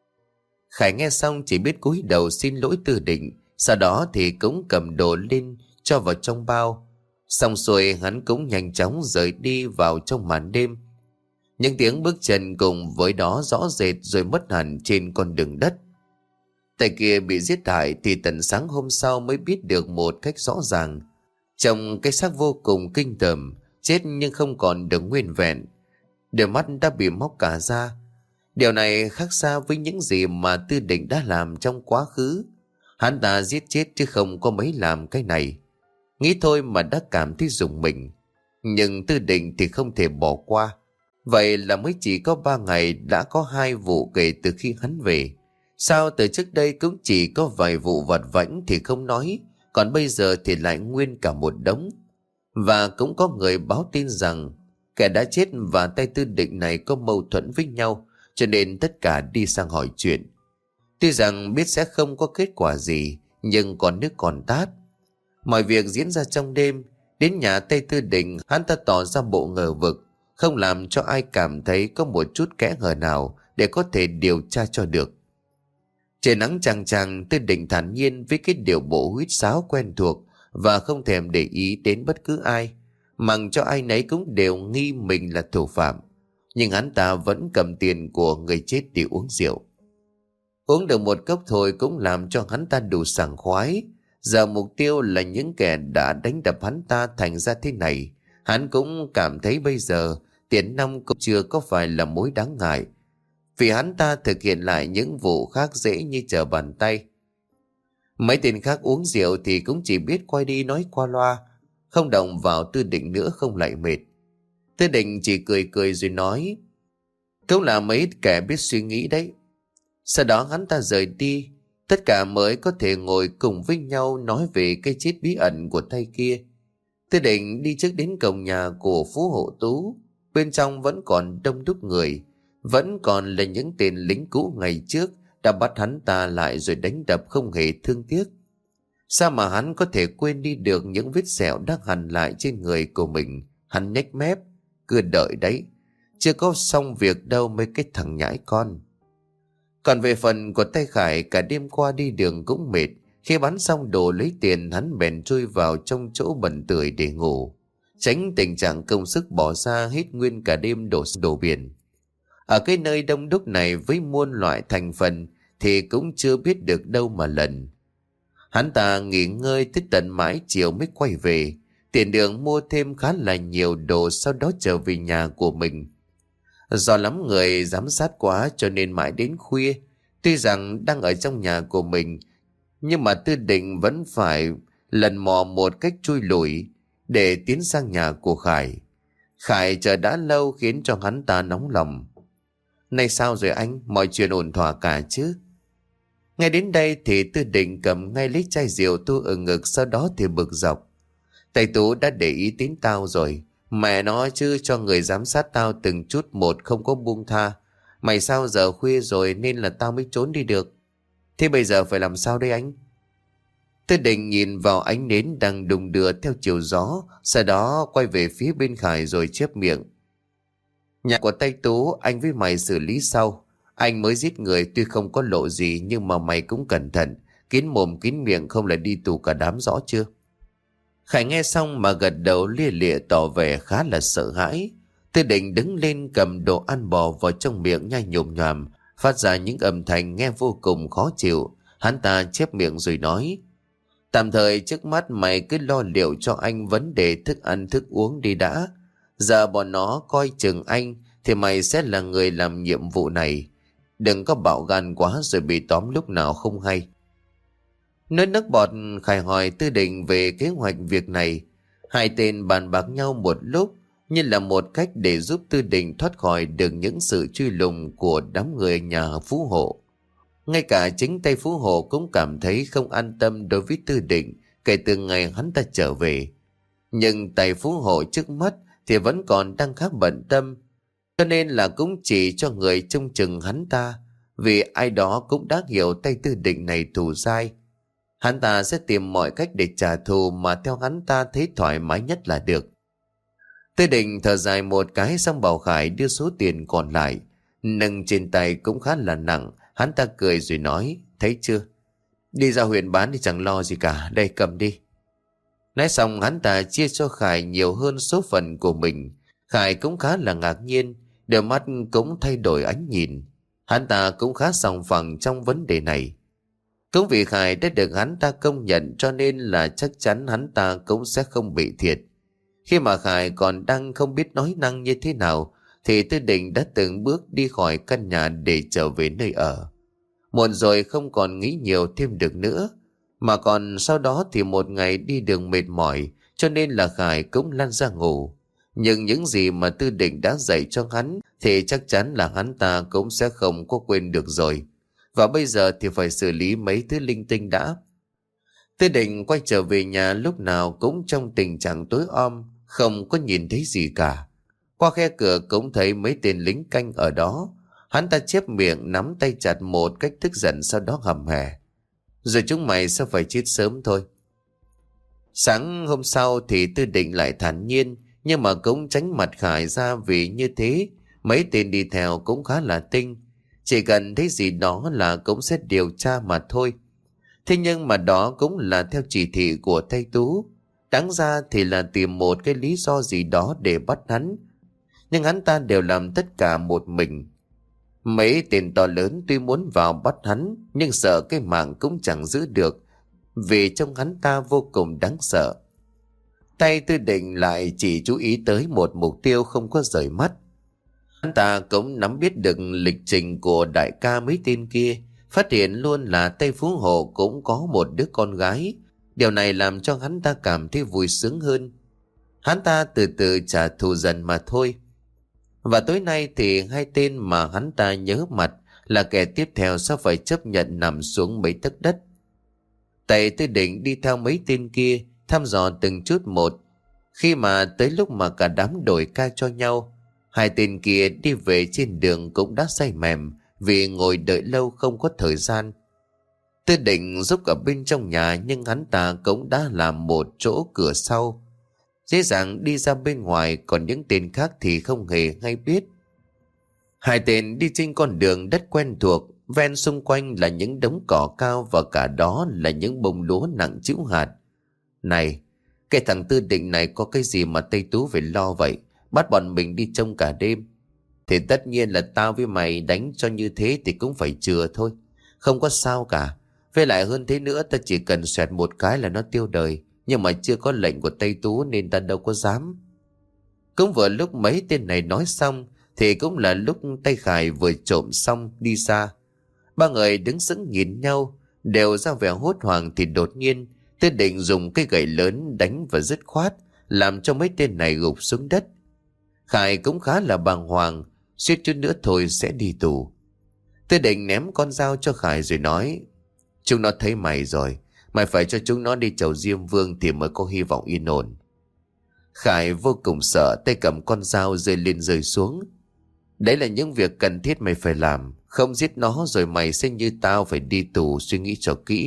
S1: Khải nghe xong chỉ biết cúi đầu xin lỗi Tư Định, sau đó thì cũng cầm đồ lên cho vào trong bao. Xong xuôi hắn cũng nhanh chóng rời đi vào trong màn đêm. Những tiếng bước chân cùng với đó rõ rệt rồi mất hẳn trên con đường đất. Tay kia bị giết hại thì tận sáng hôm sau mới biết được một cách rõ ràng. Trong cái xác vô cùng kinh tởm, chết nhưng không còn được nguyên vẹn. Đôi mắt đã bị móc cả ra. Điều này khác xa với những gì mà Tư Định đã làm trong quá khứ. Hắn ta giết chết chứ không có mấy làm cái này. Nghĩ thôi mà đã cảm thấy rùng mình. Nhưng Tư Định thì không thể bỏ qua. Vậy là mới chỉ có ba ngày đã có hai vụ kể từ khi hắn về. Sao từ trước đây cũng chỉ có vài vụ vặt vãnh thì không nói, còn bây giờ thì lại nguyên cả một đống. Và cũng có người báo tin rằng kẻ đã chết và tay Tư Định này có mâu thuẫn với nhau, cho nên tất cả đi sang hỏi chuyện. Tuy rằng biết sẽ không có kết quả gì, nhưng còn nước còn tát. Mọi việc diễn ra trong đêm. Đến nhà Tây Tư Định, hắn ta tỏ ra bộ ngờ vực, không làm cho ai cảm thấy có một chút kẽ hở nào để có thể điều tra cho được. Trời nắng chang chang, Tư Định thản nhiên với cái điệu bộ huýt sáo quen thuộc và không thèm để ý đến bất cứ ai, mặc cho ai nấy cũng đều nghi mình là thủ phạm. Nhưng hắn ta vẫn cầm tiền của người chết đi uống rượu. Uống được một cốc thôi cũng làm cho hắn ta đủ sảng khoái. Giờ mục tiêu là những kẻ đã đánh đập hắn ta thành ra thế này. Hắn cũng cảm thấy bây giờ tiền nong cũng chưa có phải là mối đáng ngại, vì hắn ta thực hiện lại những vụ khác dễ như trở bàn tay. Mấy tên khác uống rượu thì cũng chỉ biết quay đi nói qua loa, không động vào Tư Định nữa không lại mệt. Tư Định chỉ cười cười rồi nói, cũng là mấy kẻ biết suy nghĩ đấy. Sau đó hắn ta rời đi, tất cả mới có thể ngồi cùng với nhau nói về cái chết bí ẩn của tay kia. Tư Định đi trước đến cổng nhà của Phú Hộ Tú. Bên trong vẫn còn đông đúc người, vẫn còn là những tên lính cũ ngày trước đã bắt hắn ta lại rồi đánh đập không hề thương tiếc. Sao mà hắn có thể quên đi được những vết sẹo đang hằn lại trên người của mình? Hắn nhếch mép, cứ đợi đấy, chưa có xong việc đâu mấy cái thằng nhãi con. Còn về phần của tay Khải, cả đêm qua đi đường cũng mệt. Khi bán xong đồ lấy tiền, hắn bèn chui vào trong chỗ bẩn tưởi để ngủ, tránh tình trạng công sức bỏ ra hết nguyên cả đêm đổ đổ biển. Ở cái nơi đông đúc này với muôn loại thành phần thì cũng chưa biết được đâu mà lần. Hắn ta nghỉ ngơi tới tận mãi chiều mới quay về. Tiền đường mua thêm khá là nhiều đồ, sau đó trở về nhà của mình. Do lắm người giám sát quá cho nên mãi đến khuya, tuy rằng đang ở trong nhà của mình, nhưng mà Tư Định vẫn phải lần mò một cách chui lủi để tiến sang nhà của Khải. Khải chờ đã lâu khiến cho hắn ta nóng lòng. Này sao rồi anh, mọi chuyện ổn thỏa cả chứ? Ngay đến đây thì Tư Định cầm ngay lấy chai rượu tu ở ngực, sau đó thì bực dọc. Thầy Tú đã để ý đến tao rồi. Mẹ nó chứ, cho người giám sát tao từng chút một không có buông tha. Mày sao giờ khuya rồi nên là tao mới trốn đi được. Thế bây giờ phải làm sao đây anh? Tư Định nhìn vào ánh nến đang đùng đưa theo chiều gió, sau đó quay về phía bên Khải rồi chép miệng. Nhà của Tây Tú anh với mày xử lý sau. Anh mới giết người tuy không có lộ gì, nhưng mà mày cũng cẩn thận, kín mồm kín miệng không là đi tù cả đám, rõ chưa? Khải nghe xong mà gật đầu lia lịa tỏ vẻ khá là sợ hãi. Tư Định đứng lên cầm đồ ăn bò vào trong miệng nhai nhồm nhòm, phát ra những âm thanh nghe vô cùng khó chịu. Hắn ta chép miệng rồi nói, tạm thời trước mắt mày cứ lo liệu cho anh vấn đề thức ăn thức uống đi đã. Giờ bọn nó coi chừng anh thì mày sẽ là người làm nhiệm vụ này. Đừng có bạo gan quá rồi bị tóm lúc nào không hay. Nói nước bọt, Khải hỏi Tư Định về kế hoạch việc này. Hai tên bàn bạc nhau một lúc, như là một cách để giúp Tư Định thoát khỏi được những sự truy lùng của đám người nhà Phú Hộ. Ngay cả chính tay Phú Hộ cũng cảm thấy không an tâm đối với Tư Định kể từ ngày hắn ta trở về. Nhưng tay Phú Hộ trước mắt thì vẫn còn đang khá bận tâm, cho nên là cũng chỉ cho người trông chừng hắn ta, vì ai đó cũng đã hiểu tay Tư Định này thù dai. Hắn ta sẽ tìm mọi cách để trả thù mà theo hắn ta thấy thoải mái nhất là được. Tư Định thở dài một cái xong bảo Khải đưa số tiền còn lại, nâng trên tay cũng khá là nặng. Hắn ta cười rồi nói, thấy chưa, đi ra huyện bán thì chẳng lo gì cả, đây cầm đi. Nói xong hắn ta chia cho Khải nhiều hơn số phận của mình. Khải cũng khá là ngạc nhiên, đôi mắt cũng thay đổi ánh nhìn. Hắn ta cũng khá sòng phẳng trong vấn đề này. Cũng vì Khải đã được hắn ta công nhận cho nên là chắc chắn hắn ta cũng sẽ không bị thiệt. Khi mà Khải còn đang không biết nói năng như thế nào thì Tư Định đã từng bước đi khỏi căn nhà để trở về nơi ở. Muộn rồi không còn nghĩ nhiều thêm được nữa. Mà còn sau đó thì một ngày đi đường mệt mỏi cho nên là Khải cũng lăn ra ngủ. Nhưng những gì mà Tư Định đã dạy cho hắn thì chắc chắn là hắn ta cũng sẽ không có quên được rồi. Và bây giờ thì phải xử lý mấy thứ linh tinh đã. Tư Định quay trở về nhà lúc nào cũng trong tình trạng tối om, không có nhìn thấy gì cả. Qua khe cửa cũng thấy mấy tên lính canh ở đó. Hắn ta chép miệng nắm tay chặt một cách tức giận, sau đó hầm hè. Rồi chúng mày sẽ phải chết sớm thôi. Sáng hôm sau thì Tư Định lại thản nhiên, nhưng mà cũng tránh mặt Khải ra, vì như thế mấy tên đi theo cũng khá là tinh. Chỉ cần thấy gì đó là cũng sẽ điều tra mà thôi. Thế nhưng mà đó cũng là theo chỉ thị của thầy Tú. Đáng ra thì là tìm một cái lý do gì đó để bắt hắn. Nhưng hắn ta đều làm tất cả một mình. Mấy tên to lớn tuy muốn vào bắt hắn, nhưng sợ cái mạng cũng chẳng giữ được, vì trông hắn ta vô cùng đáng sợ. Tay Tư Định lại chỉ chú ý tới một mục tiêu không có rời mắt. Hắn ta cũng nắm biết được lịch trình của đại ca mấy tên kia, phát hiện luôn là Tây Phú Hộ cũng có một đứa con gái. Điều này làm cho hắn ta cảm thấy vui sướng hơn. Hắn ta từ từ trả thù dần mà thôi. Và tối nay thì hai tên mà hắn ta nhớ mặt là kẻ tiếp theo sẽ phải chấp nhận nằm xuống mấy tấc đất. Tây Tư Định đi theo mấy tên kia, thăm dò từng chút một. Khi mà tới lúc mà cả đám đổi ca cho nhau, hai tên kia đi về trên đường cũng đã say mềm vì ngồi đợi lâu không có thời gian. Tư Định giúp ở bên trong nhà, nhưng hắn ta cũng đã làm một chỗ cửa sau, dễ dàng đi ra bên ngoài, còn những tên khác thì không hề hay biết. Hai tên đi trên con đường đất quen thuộc, ven xung quanh là những đống cỏ cao và cả đó là những bông lúa nặng trĩu hạt. Này, cái thằng Tư Định này có cái gì mà Tây Tú phải lo vậy? Bắt bọn mình đi trông cả đêm. Thì tất nhiên là tao với mày đánh cho như thế thì cũng phải chừa thôi. Không có sao cả. Với lại hơn thế nữa, ta chỉ cần xoẹt một cái là nó tiêu đời. Nhưng mà chưa có lệnh của Tây Tú nên ta đâu có dám. Cũng vừa lúc mấy tên này nói xong thì cũng là lúc tay Khải vừa trộm xong đi xa. Ba người đứng sững nhìn nhau, đều ra vẻ hốt hoảng thì đột nhiên Tư Định dùng cây gậy lớn đánh và dứt khoát, làm cho mấy tên này gục xuống đất. Khải cũng khá là bàng hoàng, suýt chút nữa thôi sẽ đi tù. Tư Định ném con dao cho Khải rồi nói: chúng nó thấy mày rồi, mày phải cho chúng nó đi chầu Diêm Vương thì mới có hy vọng yên ổn. Khải vô cùng sợ, tay cầm con dao rơi lên rơi xuống. Đấy là những việc cần thiết mày phải làm, không giết nó rồi mày sẽ như tao phải đi tù, suy nghĩ cho kỹ.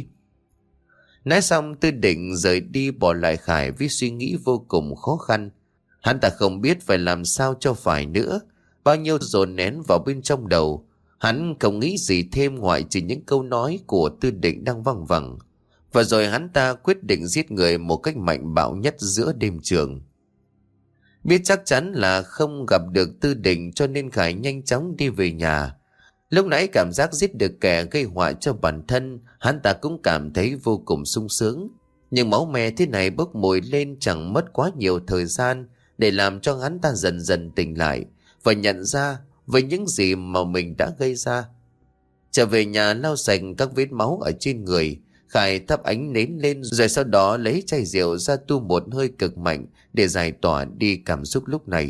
S1: Nói xong Tư Định rời đi, bỏ lại Khải với suy nghĩ vô cùng khó khăn. Hắn ta không biết phải làm sao cho phải nữa, bao nhiêu dồn nén vào bên trong đầu. Hắn không nghĩ gì thêm ngoại trừ những câu nói của Tư Định đang văng vẳng. Và rồi hắn ta quyết định giết người một cách mạnh bạo nhất giữa đêm trường. Biết chắc chắn là không gặp được Tư Định cho nên Khải nhanh chóng đi về nhà. Lúc nãy cảm giác giết được kẻ gây họa cho bản thân, hắn ta cũng cảm thấy vô cùng sung sướng. Nhưng máu me thế này bốc mùi lên chẳng mất quá nhiều thời gian để làm cho hắn ta dần dần tỉnh lại và nhận ra với những gì mà mình đã gây ra. Trở về nhà lau sạch các vết máu ở trên người, Khải thắp ánh nến lên rồi sau đó lấy chai rượu ra tu một hơi cực mạnh để giải tỏa đi cảm xúc lúc này.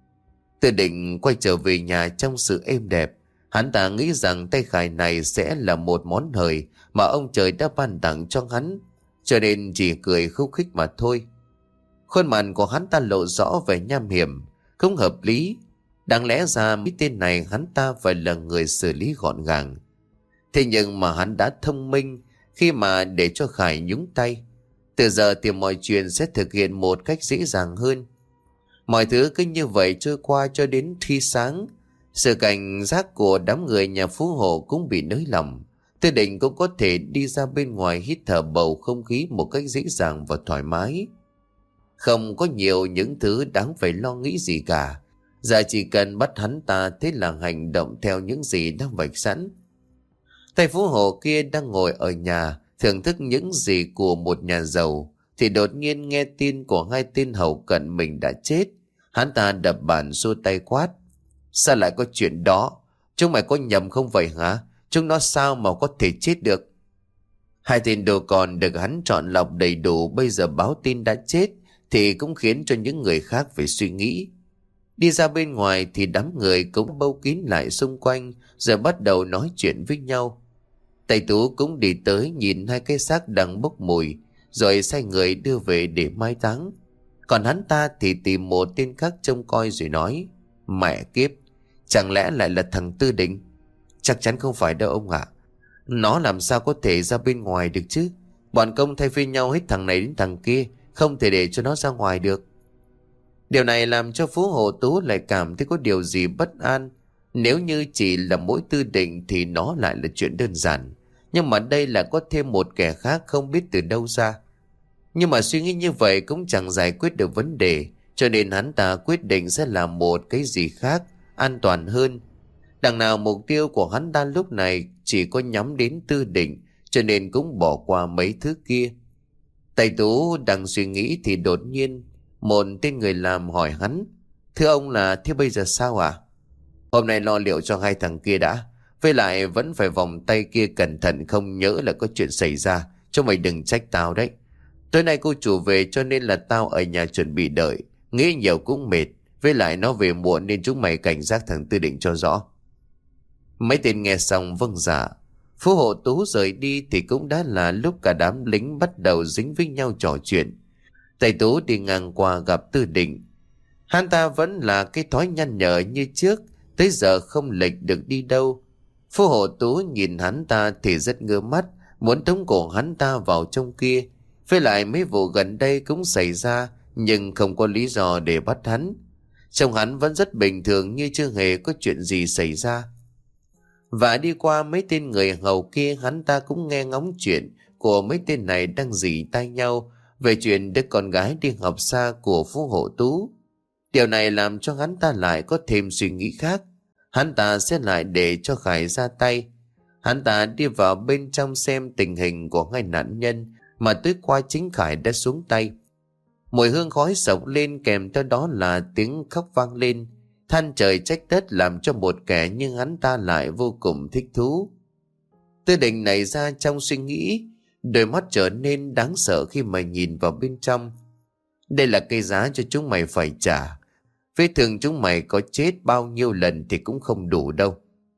S1: Tư Định quay trở về nhà trong sự êm đẹp. Hắn ta nghĩ rằng tay Khải này sẽ là một món hời mà ông trời đã ban tặng cho hắn, cho nên chỉ cười khúc khích mà thôi. Khuôn mặt của hắn ta lộ rõ vẻ nham hiểm, không hợp lý. Đáng lẽ ra mấy tên này hắn ta phải là người xử lý gọn gàng. Thế nhưng mà hắn đã thông minh khi mà để cho Khải nhúng tay. Từ giờ thì mọi chuyện sẽ thực hiện một cách dễ dàng hơn. Mọi thứ cứ như vậy trôi qua cho đến khi sáng. Sự cảnh giác của đám người nhà Phú Hộ cũng bị nới lỏng. Tư Định cũng có thể đi ra bên ngoài hít thở bầu không khí một cách dễ dàng và thoải mái. Không có nhiều những thứ đáng phải lo nghĩ gì cả. Giờ chỉ cần bắt hắn ta, thế là hành động theo những gì đang vạch sẵn. Thầy Phú Hộ kia đang ngồi ở nhà thưởng thức những gì của một nhà giàu thì đột nhiên nghe tin của hai tên hầu cận mình đã chết. Hắn ta đập bàn xua tay quát: sao lại có chuyện đó? Chúng mày có nhầm không vậy hả? Chúng nó sao mà có thể chết được? Hai tên đồ còn được hắn chọn lọc đầy đủ bây giờ báo tin đã chết thì cũng khiến cho những người khác phải suy nghĩ. Đi ra bên ngoài thì đám người cũng bâu kín lại xung quanh rồi bắt đầu nói chuyện với nhau. Tây Tú cũng đi tới nhìn hai cái xác đang bốc mùi rồi sai người đưa về để mai táng. Còn hắn ta thì tìm một tên khác trông coi rồi nói: mẹ kiếp, chẳng lẽ lại là thằng Tư Định? Chắc chắn không phải đâu ông ạ. Nó làm sao có thể ra bên ngoài được chứ? Bọn công thay phiên nhau hết thằng này đến thằng kia, không thể để cho nó ra ngoài được. Điều này làm cho Phú Hộ Tú lại cảm thấy có điều gì bất an. Nếu như chỉ là mỗi Tư Định thì nó lại là chuyện đơn giản. Nhưng mà đây là có thêm một kẻ khác không biết từ đâu ra. Nhưng mà suy nghĩ như vậy cũng chẳng giải quyết được vấn đề, cho nên hắn ta quyết định sẽ làm một cái gì khác, an toàn hơn. Đằng nào mục tiêu của hắn ta lúc này chỉ có nhắm đến Tư Định, cho nên cũng bỏ qua mấy thứ kia. Tài Tú đang suy nghĩ thì đột nhiên một tên người làm hỏi hắn: "Thưa ông, là thế bây giờ sao à?" "Hôm nay lo liệu cho hai thằng kia đã. Với lại vẫn phải vòng tay kia cẩn thận, không nhỡ là có chuyện xảy ra. Cho mày đừng trách tao đấy. Tối nay cô chủ về cho nên là tao ở nhà chuẩn bị đợi. Nghĩ nhiều cũng mệt. Với lại nó về muộn nên chúng mày cảnh giác thằng Tư Định cho rõ." Mấy tên nghe xong vâng dạ. Phú Hộ Tú rời đi thì cũng đã là lúc cả đám lính bắt đầu dính với nhau trò chuyện. Tài Tú đi ngang qua gặp Tư Định. Hắn ta vẫn là cái thói nhăn nhở như trước, tới giờ không lệch được đi đâu. Phú Hộ Tú nhìn hắn ta thì rất ngơ mắt, muốn tống cổ hắn ta vào trong kia. Với lại mấy vụ gần đây cũng xảy ra, nhưng không có lý do để bắt hắn. Trông hắn vẫn rất bình thường, như chưa hề có chuyện gì xảy ra. Và đi qua mấy tên người hầu kia, hắn ta cũng nghe ngóng chuyện của mấy tên này đang rỉ tai nhau về chuyện đứa con gái đi học xa của Phú Hộ Tú. Điều này làm cho hắn ta lại có thêm suy nghĩ khác. Hắn ta sẽ lại để cho Khải ra tay. Hắn ta đi vào bên trong xem tình hình của hai nạn nhân mà tối qua chính Khải đã xuống tay. Mùi hương khói sộc lên, kèm theo đó là tiếng khóc vang lên, than trời trách đất, làm cho một kẻ như hắn ta lại vô cùng thích thú. Tư Định nảy ra trong suy nghĩ, đôi mắt trở nên đáng sợ khi mà nhìn vào bên trong. Đây là cái giá cho chúng mày phải trả. Vết thương chúng mày có chết bao nhiêu lần thì cũng không đủ đâu.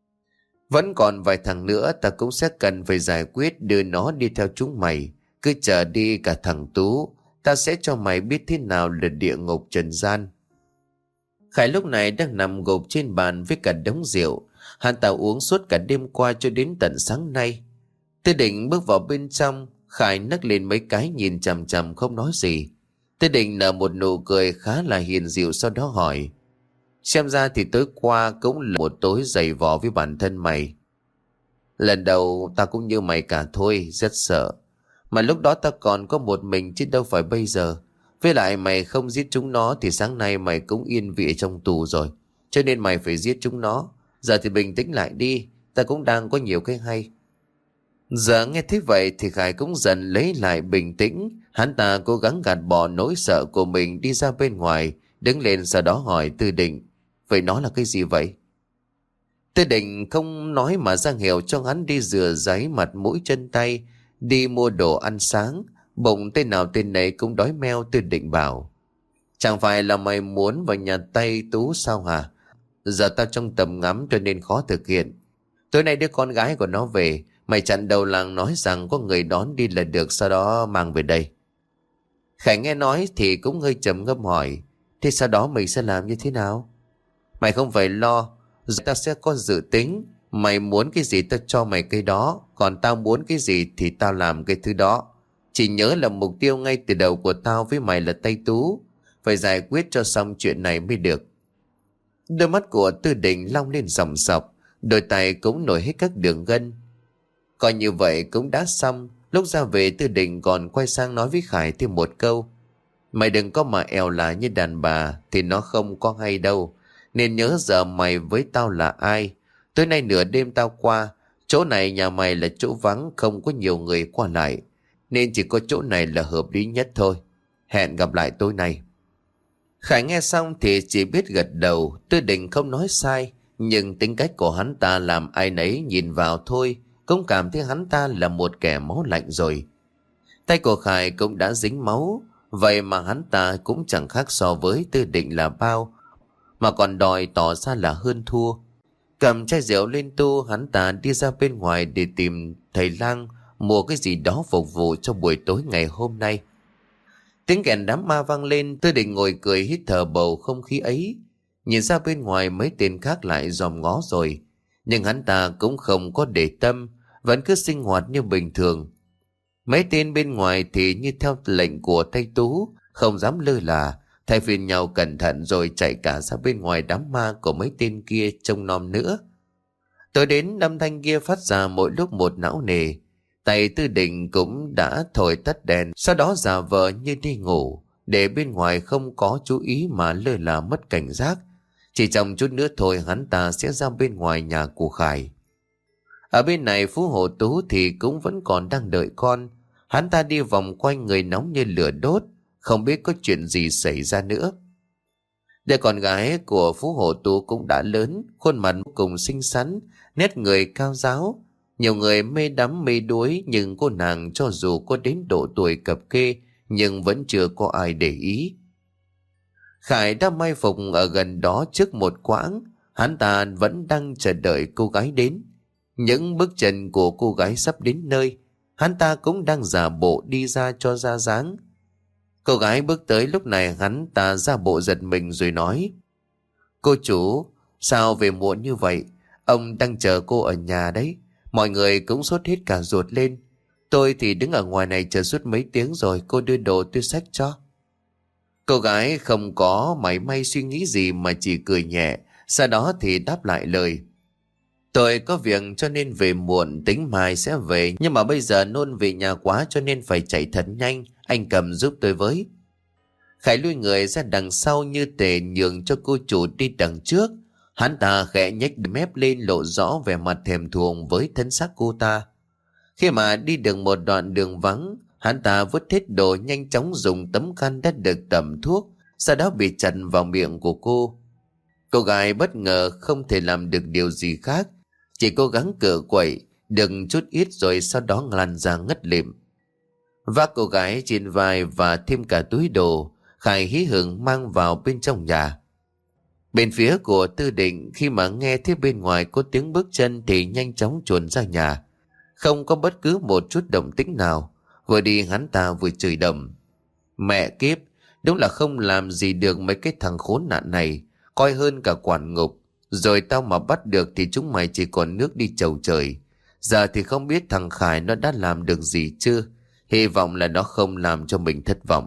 S1: Vẫn còn vài thằng nữa ta cũng sẽ cần phải giải quyết, đưa nó đi theo chúng mày. Cứ chờ đi cả thằng Tú, ta sẽ cho mày biết thế nào là địa ngục trần gian. Khải lúc này đang nằm gục trên bàn với cả đống rượu. Hắn ta uống suốt cả đêm qua cho đến tận sáng nay. Tư Định bước vào bên trong. Khải nấc lên mấy cái nhìn chằm chằm không nói gì. Tư Định nở một nụ cười khá là hiền dịu, sau đó hỏi: "Xem ra thì tối qua cũng là một tối dày vò với bản thân mày." "Lần đầu ta cũng như mày cả thôi, rất sợ. Mà lúc đó ta còn có một mình chứ đâu phải bây giờ. Với lại mày không giết chúng nó thì sáng nay mày cũng yên vị trong tù rồi. Cho nên mày phải giết chúng nó. Giờ thì bình tĩnh lại đi, ta cũng đang có nhiều cái hay." Giờ nghe thế vậy thì Khải cũng dần lấy lại bình tĩnh. Hắn ta cố gắng gạt bỏ nỗi sợ của mình, đi ra bên ngoài, đứng lên sau đó hỏi Tư Định: "Vậy nó là cái gì vậy?" Tư Định không nói mà ra hiệu cho hắn đi rửa giấy mặt mũi chân tay, đi mua đồ ăn sáng. Bụng tên nào tên nấy cũng đói meo. Tư Định bảo: "Chẳng phải là mày muốn vào nhà Tây Tú sao hả? Giờ tao trong tầm ngắm cho nên khó thực hiện. Tối nay đứa con gái của nó về, mày chặn đầu làng nói rằng có người đón đi là được, sau đó mang về đây." Khải nghe nói thì cũng hơi trầm ngâm hỏi: "Thế sau đó mình sẽ làm như thế nào?" "Mày không phải lo, giờ tao sẽ có dự tính. Mày muốn cái gì tao cho mày cái đó, còn tao muốn cái gì thì tao làm cái thứ đó. Chỉ nhớ là mục tiêu ngay từ đầu của tao với mày là Tây Tú. Phải giải quyết cho xong chuyện này mới được." Đôi mắt của Tư Định long lên sòng sọc, đôi tay cũng nổi hết các đường gân. Coi như vậy cũng đã xong. Lúc ra về, Tư Định còn quay sang nói với Khải thêm một câu: "Mày đừng có mà eo là như đàn bà thì nó không có hay đâu. Nên nhớ giờ mày với tao là ai. Tối nay nửa đêm tao qua. Chỗ này nhà mày là chỗ vắng, không có nhiều người qua lại, nên chỉ có chỗ này là hợp lý nhất thôi. Hẹn gặp lại tối nay." Khải nghe xong thì chỉ biết gật đầu. Tư Định không nói sai, nhưng tính cách của hắn ta làm ai nấy nhìn vào thôi cũng cảm thấy hắn ta là một kẻ máu lạnh rồi. Tay của Khải cũng đã dính máu, vậy mà hắn ta cũng chẳng khác so với Tư Định là bao, mà còn đòi tỏ ra là hơn thua. Cầm chai rượu lên tu, hắn ta đi ra bên ngoài để tìm thầy lang mua cái gì đó phục vụ cho buổi tối ngày hôm nay. Tiếng kèn đám ma vang lên. Tư Định ngồi cười hít thở bầu không khí ấy. Nhìn ra bên ngoài mấy tên khác lại dòm ngó rồi, nhưng hắn ta cũng không có để tâm, vẫn cứ sinh hoạt như bình thường. Mấy tên bên ngoài thì như theo lệnh của Tây Tú, không dám lơ là, thay phiên nhau cẩn thận rồi chạy cả ra bên ngoài đám ma của mấy tên kia trông nom nữa. Tối đến âm thanh kia phát ra mỗi lúc một não nề. Tay Tư Định cũng đã thổi tắt đèn, sau đó giả vờ như đi ngủ, để bên ngoài không có chú ý mà lơ là mất cảnh giác. Chỉ trong chút nữa thôi hắn ta sẽ ra bên ngoài nhà của Khải. Ở bên này Phú Hộ Tú thì cũng vẫn còn đang đợi con. Hắn ta đi vòng quanh người nóng như lửa đốt, không biết có chuyện gì xảy ra nữa. Đứa con gái của Phú Hộ Tú cũng đã lớn, khuôn mặt vô cùng xinh xắn, nét người cao ráo. Nhiều người mê đắm mê đuối, nhưng cô nàng cho dù có đến độ tuổi cập kê nhưng vẫn chưa có ai để ý. Khải đã mai phục ở gần đó trước một quãng, hắn ta vẫn đang chờ đợi cô gái đến. Những bước chân của cô gái sắp đến nơi, hắn ta cũng đang giả bộ đi ra cho ra dáng. Cô gái bước tới lúc này hắn ta ra bộ giật mình rồi nói: Cô chủ, sao về muộn như vậy? Ông đang chờ cô ở nhà đấy. Mọi người cũng sốt hết cả ruột lên. Tôi thì đứng ở ngoài này chờ suốt mấy tiếng rồi, cô đưa đồ tôi xách cho. Cô gái không có mảy may suy nghĩ gì mà chỉ cười nhẹ, sau đó thì đáp lại lời: Tôi có việc cho nên về muộn, tính mai sẽ về, nhưng mà bây giờ nôn về nhà quá cho nên phải chạy thật nhanh, anh cầm giúp tôi với. Khải lui người ra đằng sau như tề nhường cho cô chủ đi đằng trước. Hắn ta khẽ nhếch mép lên lộ rõ vẻ mặt thèm thuồng với thân xác cô ta. Khi mà đi được một đoạn đường vắng, hắn ta vứt hết đồ nhanh chóng dùng tấm khăn đã được tẩm thuốc, sau đó bị chặt vào miệng của cô. Cô gái bất ngờ không thể làm được điều gì khác, chỉ cố gắng cựa quậy, đừng chút ít rồi sau đó lăn ra ngất lịm. Vác cô gái trên vai và thêm cả túi đồ, Khải hí hửng mang vào bên trong nhà. Bên phía của Tư Định khi mà nghe thấy bên ngoài có tiếng bước chân thì nhanh chóng chuồn ra nhà. Không có bất cứ một chút động tĩnh nào. Vừa đi hắn ta vừa chửi đầm: Mẹ kiếp, đúng là không làm gì được mấy cái thằng khốn nạn này, coi hơn cả quản ngục. Rồi tao mà bắt được thì chúng mày chỉ còn nước đi chầu trời. Giờ thì không biết thằng Khải nó đã làm được gì chưa. Hy vọng là nó không làm cho mình thất vọng.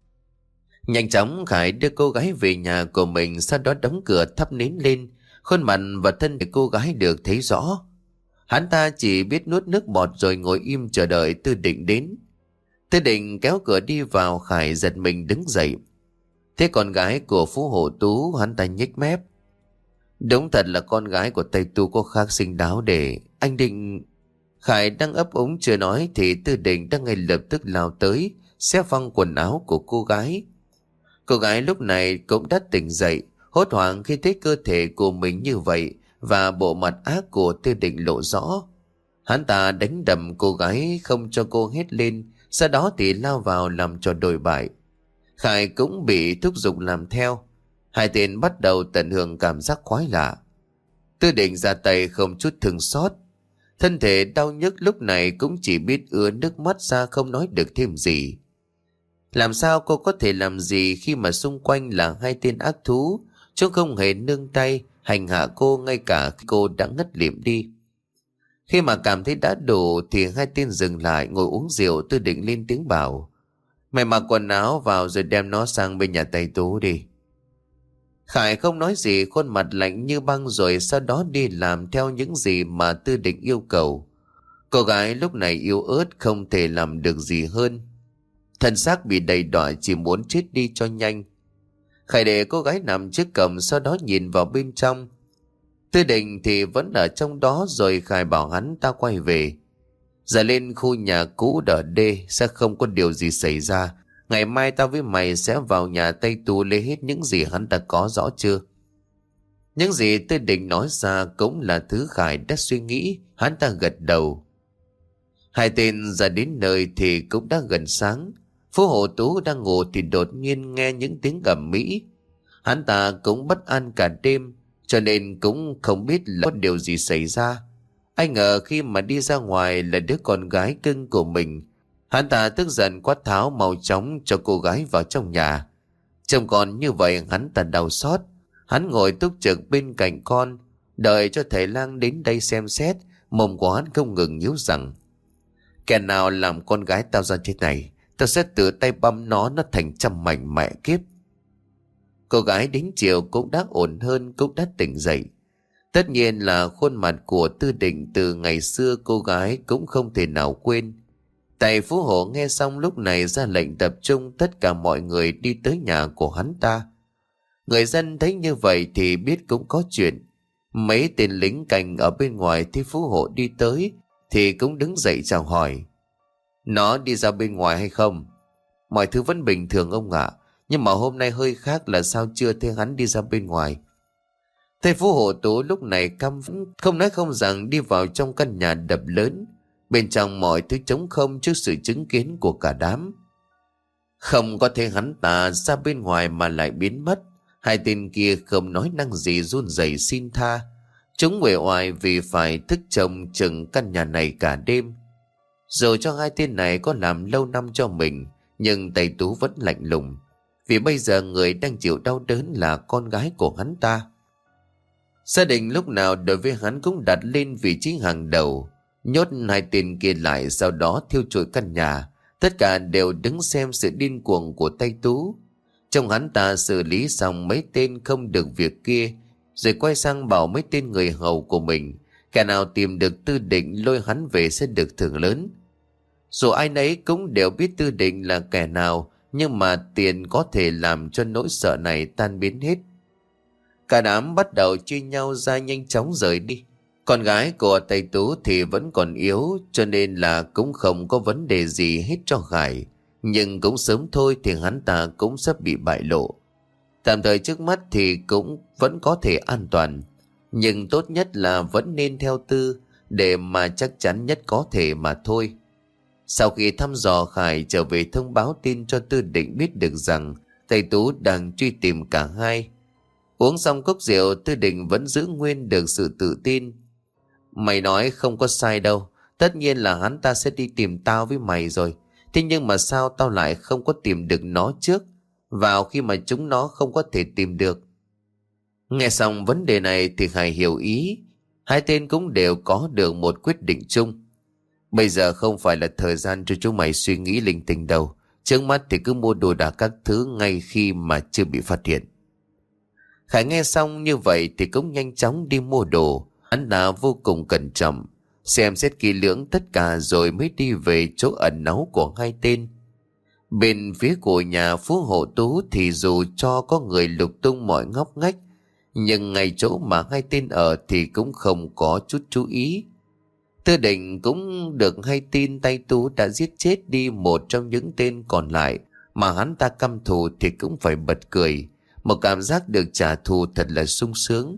S1: Nhanh chóng Khải đưa cô gái về nhà của mình, sau đó đóng cửa thắp nến lên. Khuôn mặt và thân thể cô gái được thấy rõ. Hắn ta chỉ biết nuốt nước bọt rồi ngồi im chờ đợi Tư Định đến. Tư Định kéo cửa đi vào, Khải giật mình đứng dậy. Thế con gái của Phú Hộ Tú, hắn ta nhếch mép: Đúng thật là con gái của Tây Tu có khác xinh đáo để anh định... Khải đang ấp úng chưa nói thì Tư Định đang ngay lập tức lao tới, xé phăng quần áo của cô gái. Cô gái lúc này cũng đã tỉnh dậy, hốt hoảng khi thấy cơ thể của mình như vậy và bộ mặt ác của Tư Định lộ rõ. Hắn ta đánh đầm cô gái không cho cô hét lên, sau đó thì lao vào làm trò đồi bại. Khải cũng bị thúc giục làm theo. Hai tên bắt đầu tận hưởng cảm giác khoái lạ. Tư Định ra tay không chút thương xót. Thân thể đau nhức lúc này cũng chỉ biết ứa nước mắt ra, không nói được thêm gì. Làm sao cô có thể làm gì khi mà xung quanh là hai tên ác thú, chúng không hề nương tay hành hạ cô ngay cả khi cô đã ngất lịm đi. Khi mà cảm thấy đã đủ thì hai tên dừng lại ngồi uống rượu. Tư Định lên tiếng bảo: Mày mặc quần áo vào rồi đem nó sang bên nhà Tây Tú đi. Khải không nói gì, khuôn mặt lạnh như băng, rồi sau đó đi làm theo những gì mà Tư Định yêu cầu. Cô gái lúc này yếu ớt không thể làm được gì hơn. Thân xác bị đầy đọa chỉ muốn chết đi cho nhanh. Khải để cô gái nằm trước cổng, sau đó nhìn vào bên trong. Tư Định thì vẫn ở trong đó, rồi Khải bảo hắn ta quay về. Giờ lên khu nhà cũ đỡ đê sẽ không có điều gì xảy ra. Ngày mai tao với mày sẽ vào nhà Tây Tu lấy hết những gì hắn ta có, rõ chưa? Những gì Tư Định nói ra cũng là thứ Khải đã suy nghĩ. Hắn ta gật đầu. Hai tên ra đến nơi thì cũng đã gần sáng. Phú Hộ Tú đang ngủ thì đột nhiên nghe những tiếng ầm ĩ. Hắn ta cũng bất an cả đêm, cho nên cũng không biết là có điều gì xảy ra. Anh ngờ khi mà đi ra ngoài là đứa con gái cưng của mình. Hắn ta tức giận quát tháo mau chóng cho cô gái vào trong nhà. Trông con như vậy hắn ta đau xót. Hắn ngồi túc trực bên cạnh con, đợi cho thầy lang đến đây xem xét. Mồm của hắn không ngừng nhíu rằng: Kẻ nào làm con gái tao ra thế này, tao sẽ tự tay băm nó nó thành trăm mảnh mẹ kiếp. Cô gái đến chiều cũng đã ổn hơn, cũng đã tỉnh dậy. Tất nhiên là khuôn mặt của Tư Định từ ngày xưa cô gái cũng không thể nào quên. Tài Phú Hộ nghe xong lúc này ra lệnh tập trung tất cả mọi người đi tới nhà của hắn ta. Người dân thấy như vậy thì biết cũng có chuyện. Mấy tên lính canh ở bên ngoài thấy Phú Hộ đi tới thì cũng đứng dậy chào hỏi. Nó đi ra bên ngoài hay không? Mọi thứ vẫn bình thường ông ạ, nhưng mà hôm nay hơi khác là sao chưa thấy hắn đi ra bên ngoài. Thầy Phú Hộ Tú lúc này căm phẫn, không nói không rằng đi vào trong căn nhà đập lớn. Bên trong mọi thứ trống không trước sự chứng kiến của cả đám. Không có thấy hắn ta ra bên ngoài mà lại biến mất. Hai tên kia không nói năng gì run rẩy xin tha. Chúng uể oải vì phải thức trông chừng căn nhà này cả đêm. Dù cho hai tên này có làm lâu năm cho mình, nhưng Tây Tú vẫn lạnh lùng. Vì bây giờ người đang chịu đau đớn là con gái của hắn ta. Gia đình lúc nào đối với hắn cũng đặt lên vị trí hàng đầu. Nhốt hai tên kia lại, sau đó thiêu trụi căn nhà. Tất cả đều đứng xem sự điên cuồng của Tây Tú. Trong hắn ta xử lý xong mấy tên không được việc kia, rồi quay sang bảo mấy tên người hầu của mình, kẻ nào tìm được Tư Định lôi hắn về sẽ được thưởng lớn. Dù ai nấy cũng đều biết Tư Định là kẻ nào, nhưng mà tiền có thể làm cho nỗi sợ này tan biến hết. Cả đám bắt đầu chia nhau ra nhanh chóng rời đi. Con gái của Tây Tú thì vẫn còn yếu, cho nên là cũng không có vấn đề gì hết cho Khải. Nhưng cũng sớm thôi thì hắn ta cũng sắp bị bại lộ. Tạm thời trước mắt thì cũng vẫn có thể an toàn. Nhưng tốt nhất là vẫn nên theo Tư, để mà chắc chắn nhất có thể mà thôi. Sau khi thăm dò, Khải trở về thông báo tin cho Tư Định biết được rằng Tây Tú đang truy tìm cả hai. Uống xong cốc rượu, Tư Định vẫn giữ nguyên được sự tự tin. Mày nói không có sai đâu. Tất nhiên là hắn ta sẽ đi tìm tao với mày rồi. Thế nhưng mà sao tao lại không có tìm được nó trước, vào khi mà chúng nó không có thể tìm được? Nghe xong vấn đề này thì Khải hiểu ý. Hai tên cũng đều có được một quyết định chung. Bây giờ không phải là thời gian cho chúng mày suy nghĩ linh tinh đâu. Trước mắt thì cứ mua đồ đạc các thứ ngay khi mà chưa bị phát hiện. Khải nghe xong như vậy thì cũng nhanh chóng đi mua đồ. Hắn ta vô cùng cẩn trọng, xem xét kỹ lưỡng tất cả rồi mới đi về chỗ ẩn náu của hai tên. Bên phía của nhà Phú Hộ Tú thì dù cho có người lục tung mọi ngóc ngách, nhưng ngay chỗ mà hai tên ở thì cũng không có chút chú ý. Tư Định cũng được hay tin Tây Tú đã giết chết đi một trong những tên còn lại, mà hắn ta căm thù thì cũng phải bật cười. Một cảm giác được trả thù thật là sung sướng.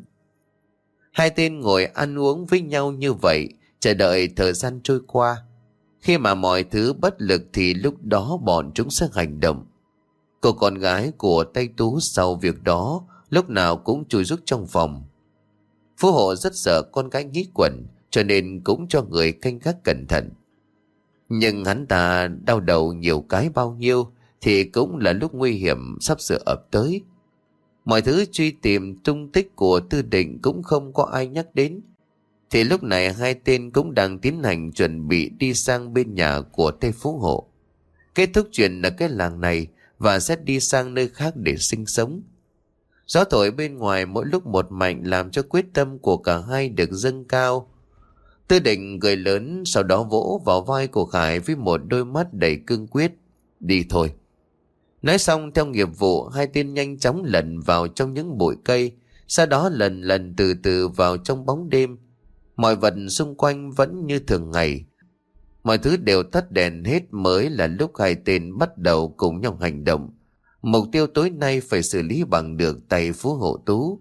S1: Hai tên ngồi ăn uống với nhau như vậy, chờ đợi thời gian trôi qua. Khi mà mọi thứ bất lực thì lúc đó bọn chúng sẽ hành động. Cô con gái của Tây Tú sau việc đó lúc nào cũng chui rúc trong phòng. Phú Hộ rất sợ con gái nghĩ quẩn, cho nên cũng cho người canh gác cẩn thận. Nhưng hắn ta đau đầu nhiều cái bao nhiêu thì cũng là lúc nguy hiểm sắp sửa ập tới. Mọi thứ truy tìm tung tích của Tư Định cũng không có ai nhắc đến. Thì lúc này hai tên cũng đang tiến hành chuẩn bị đi sang bên nhà của Tây Phú Hộ, kết thúc chuyện ở cái làng này và sẽ đi sang nơi khác để sinh sống. Gió thổi bên ngoài mỗi lúc một mạnh làm cho quyết tâm của cả hai được dâng cao. Tư Định cười lớn, sau đó vỗ vào vai của Khải với một đôi mắt đầy cương quyết. Đi thôi. Nói xong theo nghiệp vụ, hai tên nhanh chóng lẩn vào trong những bụi cây, sau đó lần lần từ từ vào trong bóng đêm. Mọi vật xung quanh vẫn như thường ngày. Mọi thứ đều tắt đèn hết mới là lúc hai tên bắt đầu cùng nhau hành động. Mục tiêu tối nay phải xử lý bằng được tay Phú Hộ Tú.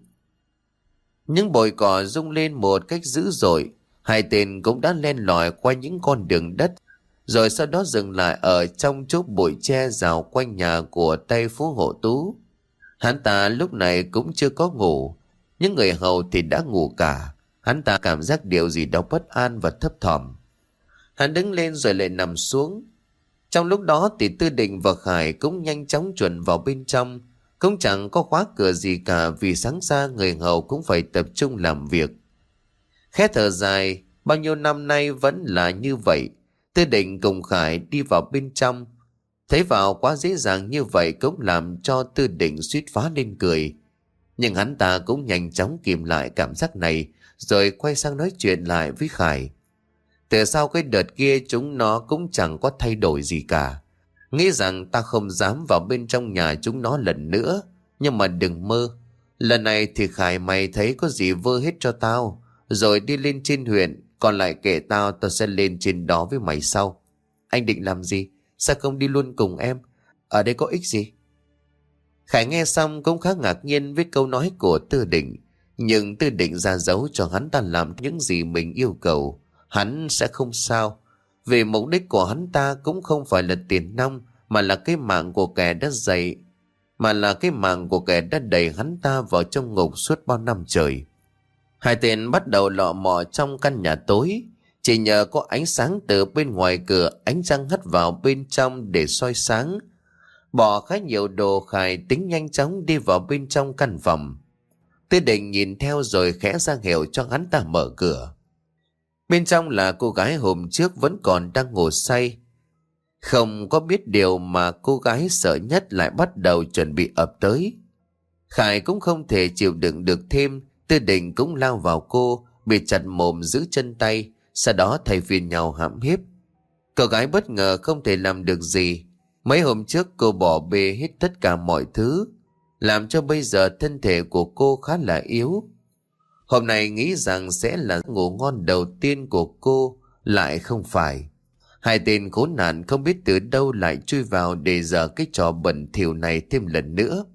S1: Những bụi cỏ rung lên một cách dữ dội. Hai tên cũng đã len lỏi qua những con đường đất, rồi sau đó dừng lại ở trong chỗ bụi tre rào quanh nhà của Tây Phú Hộ Tú. Hắn ta lúc này cũng chưa có ngủ. Những người hầu thì đã ngủ cả. Hắn ta cảm giác điều gì đó bất an và thấp thỏm. Hắn đứng lên rồi lại nằm xuống. Trong lúc đó thì Tư Định và Khải cũng nhanh chóng chuẩn vào bên trong. Cũng chẳng có khóa cửa gì cả, vì sáng ra người hầu cũng phải tập trung làm việc. Khẽ thở dài, bao nhiêu năm nay vẫn là như vậy. Tư Định cùng Khải đi vào bên trong. Thấy vào quá dễ dàng như vậy cũng làm cho Tư Định suýt phá lên cười. Nhưng hắn ta cũng nhanh chóng kìm lại cảm giác này, rồi quay sang nói chuyện lại với Khải. Từ sau cái đợt kia chúng nó cũng chẳng có thay đổi gì cả. Nghĩ rằng ta không dám vào bên trong nhà chúng nó lần nữa. Nhưng mà đừng mơ. Lần này thì Khải mày thấy có gì vơ hết cho tao, rồi đi lên trên huyện, còn lại kể tao, tao sẽ lên trên đó với mày sau. Anh định làm gì? Sao không đi luôn cùng em? Ở đây có ích gì? Khải nghe xong cũng khá ngạc nhiên với câu nói của Tư Định. Nhưng Tư Định ra dấu cho hắn ta làm những gì mình yêu cầu. Hắn sẽ không sao. Vì mục đích của hắn ta cũng không phải là tiền nong, mà là cái mạng của kẻ đã dạy, mà là cái mạng của kẻ đã đẩy hắn ta vào trong ngục suốt bao năm trời. Hai tên bắt đầu lọ mọ trong căn nhà tối. Chỉ nhờ có ánh sáng từ bên ngoài cửa, ánh trăng hắt vào bên trong để soi sáng. Bỏ khá nhiều đồ, Khải tính nhanh chóng đi vào bên trong căn phòng. Tư Định nhìn theo rồi khẽ ra hiệu cho hắn ta mở cửa. Bên trong là cô gái hôm trước vẫn còn đang ngủ say. Không có biết điều mà cô gái sợ nhất lại bắt đầu chuẩn bị ập tới. Khải cũng không thể chịu đựng được thêm. Tư Định cũng lao vào cô, bị chặt mồm giữ chân tay, sau đó thay phiên nhau hãm hiếp. Cô gái bất ngờ không thể làm được gì. Mấy hôm trước cô bỏ bê hết tất cả mọi thứ, làm cho bây giờ thân thể của cô khá là yếu. Hôm nay nghĩ rằng sẽ là ngủ ngon đầu tiên của cô, lại không phải. Hai tên khốn nạn không biết từ đâu lại chui vào để dở cái trò bẩn thỉu này thêm lần nữa.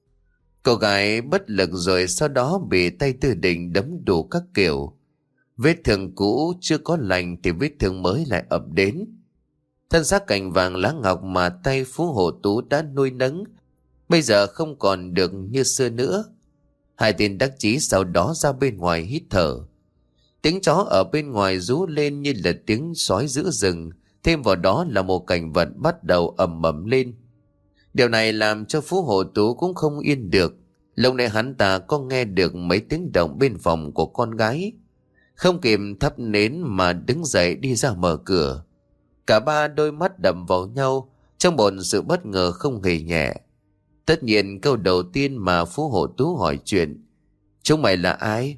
S1: Cô gái bất lực rồi sau đó bị tay Tư Định đấm đủ các kiểu. Vết thương cũ chưa có lành thì vết thương mới lại ập đến. Thân xác cành vàng lá ngọc mà tay Phú Hộ Tú đã nuôi nấng bây giờ không còn được như xưa nữa. Hai tên đắc chí sau đó ra bên ngoài hít thở. Tiếng chó ở bên ngoài rú lên như là tiếng sói giữa rừng, thêm vào đó là một cảnh vật bắt đầu ầm ầm lên. Điều này làm cho Phú Hộ Tú cũng không yên được. Lúc này hắn ta có nghe được mấy tiếng động bên phòng của con gái. Không kịp thắp nến mà đứng dậy đi ra mở cửa. Cả ba đôi mắt đầm vào nhau trong một sự bất ngờ không hề nhẹ. Tất nhiên câu đầu tiên mà Phú Hộ Tú hỏi chuyện: chúng mày là ai?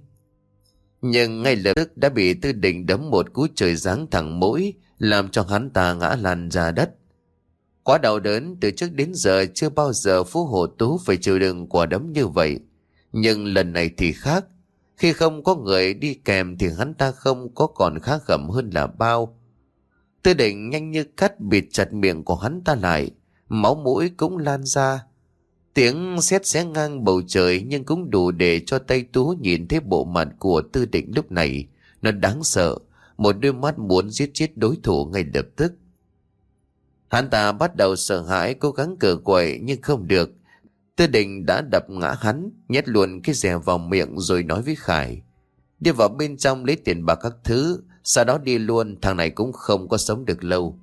S1: Nhưng ngay lập tức đã bị Tư Định đấm một cú trời giáng thẳng mũi, làm cho hắn ta ngã lăn ra đất. Quá đau đớn, từ trước đến giờ chưa bao giờ Phú Hộ Tú phải chịu đựng quả đấm như vậy. Nhưng lần này thì khác. Khi không có người đi kèm thì hắn ta không có còn khá khẩm hơn là bao. Tư Định nhanh như cắt bịt chặt miệng của hắn ta lại, máu mũi cũng lan ra. Tiếng sét xé ngang bầu trời nhưng cũng đủ để cho tay Tú nhìn thấy bộ mặt của Tư Định lúc này. Nó đáng sợ, một đôi mắt muốn giết chết đối thủ ngay lập tức. Hắn ta bắt đầu sợ hãi, cố gắng cựa quậy nhưng không được. Tư Định đã đập ngã hắn, nhét luôn cái rẻ vào miệng rồi nói với Khải: đi vào bên trong lấy tiền bạc các thứ, sau đó đi luôn, thằng này cũng không có sống được lâu.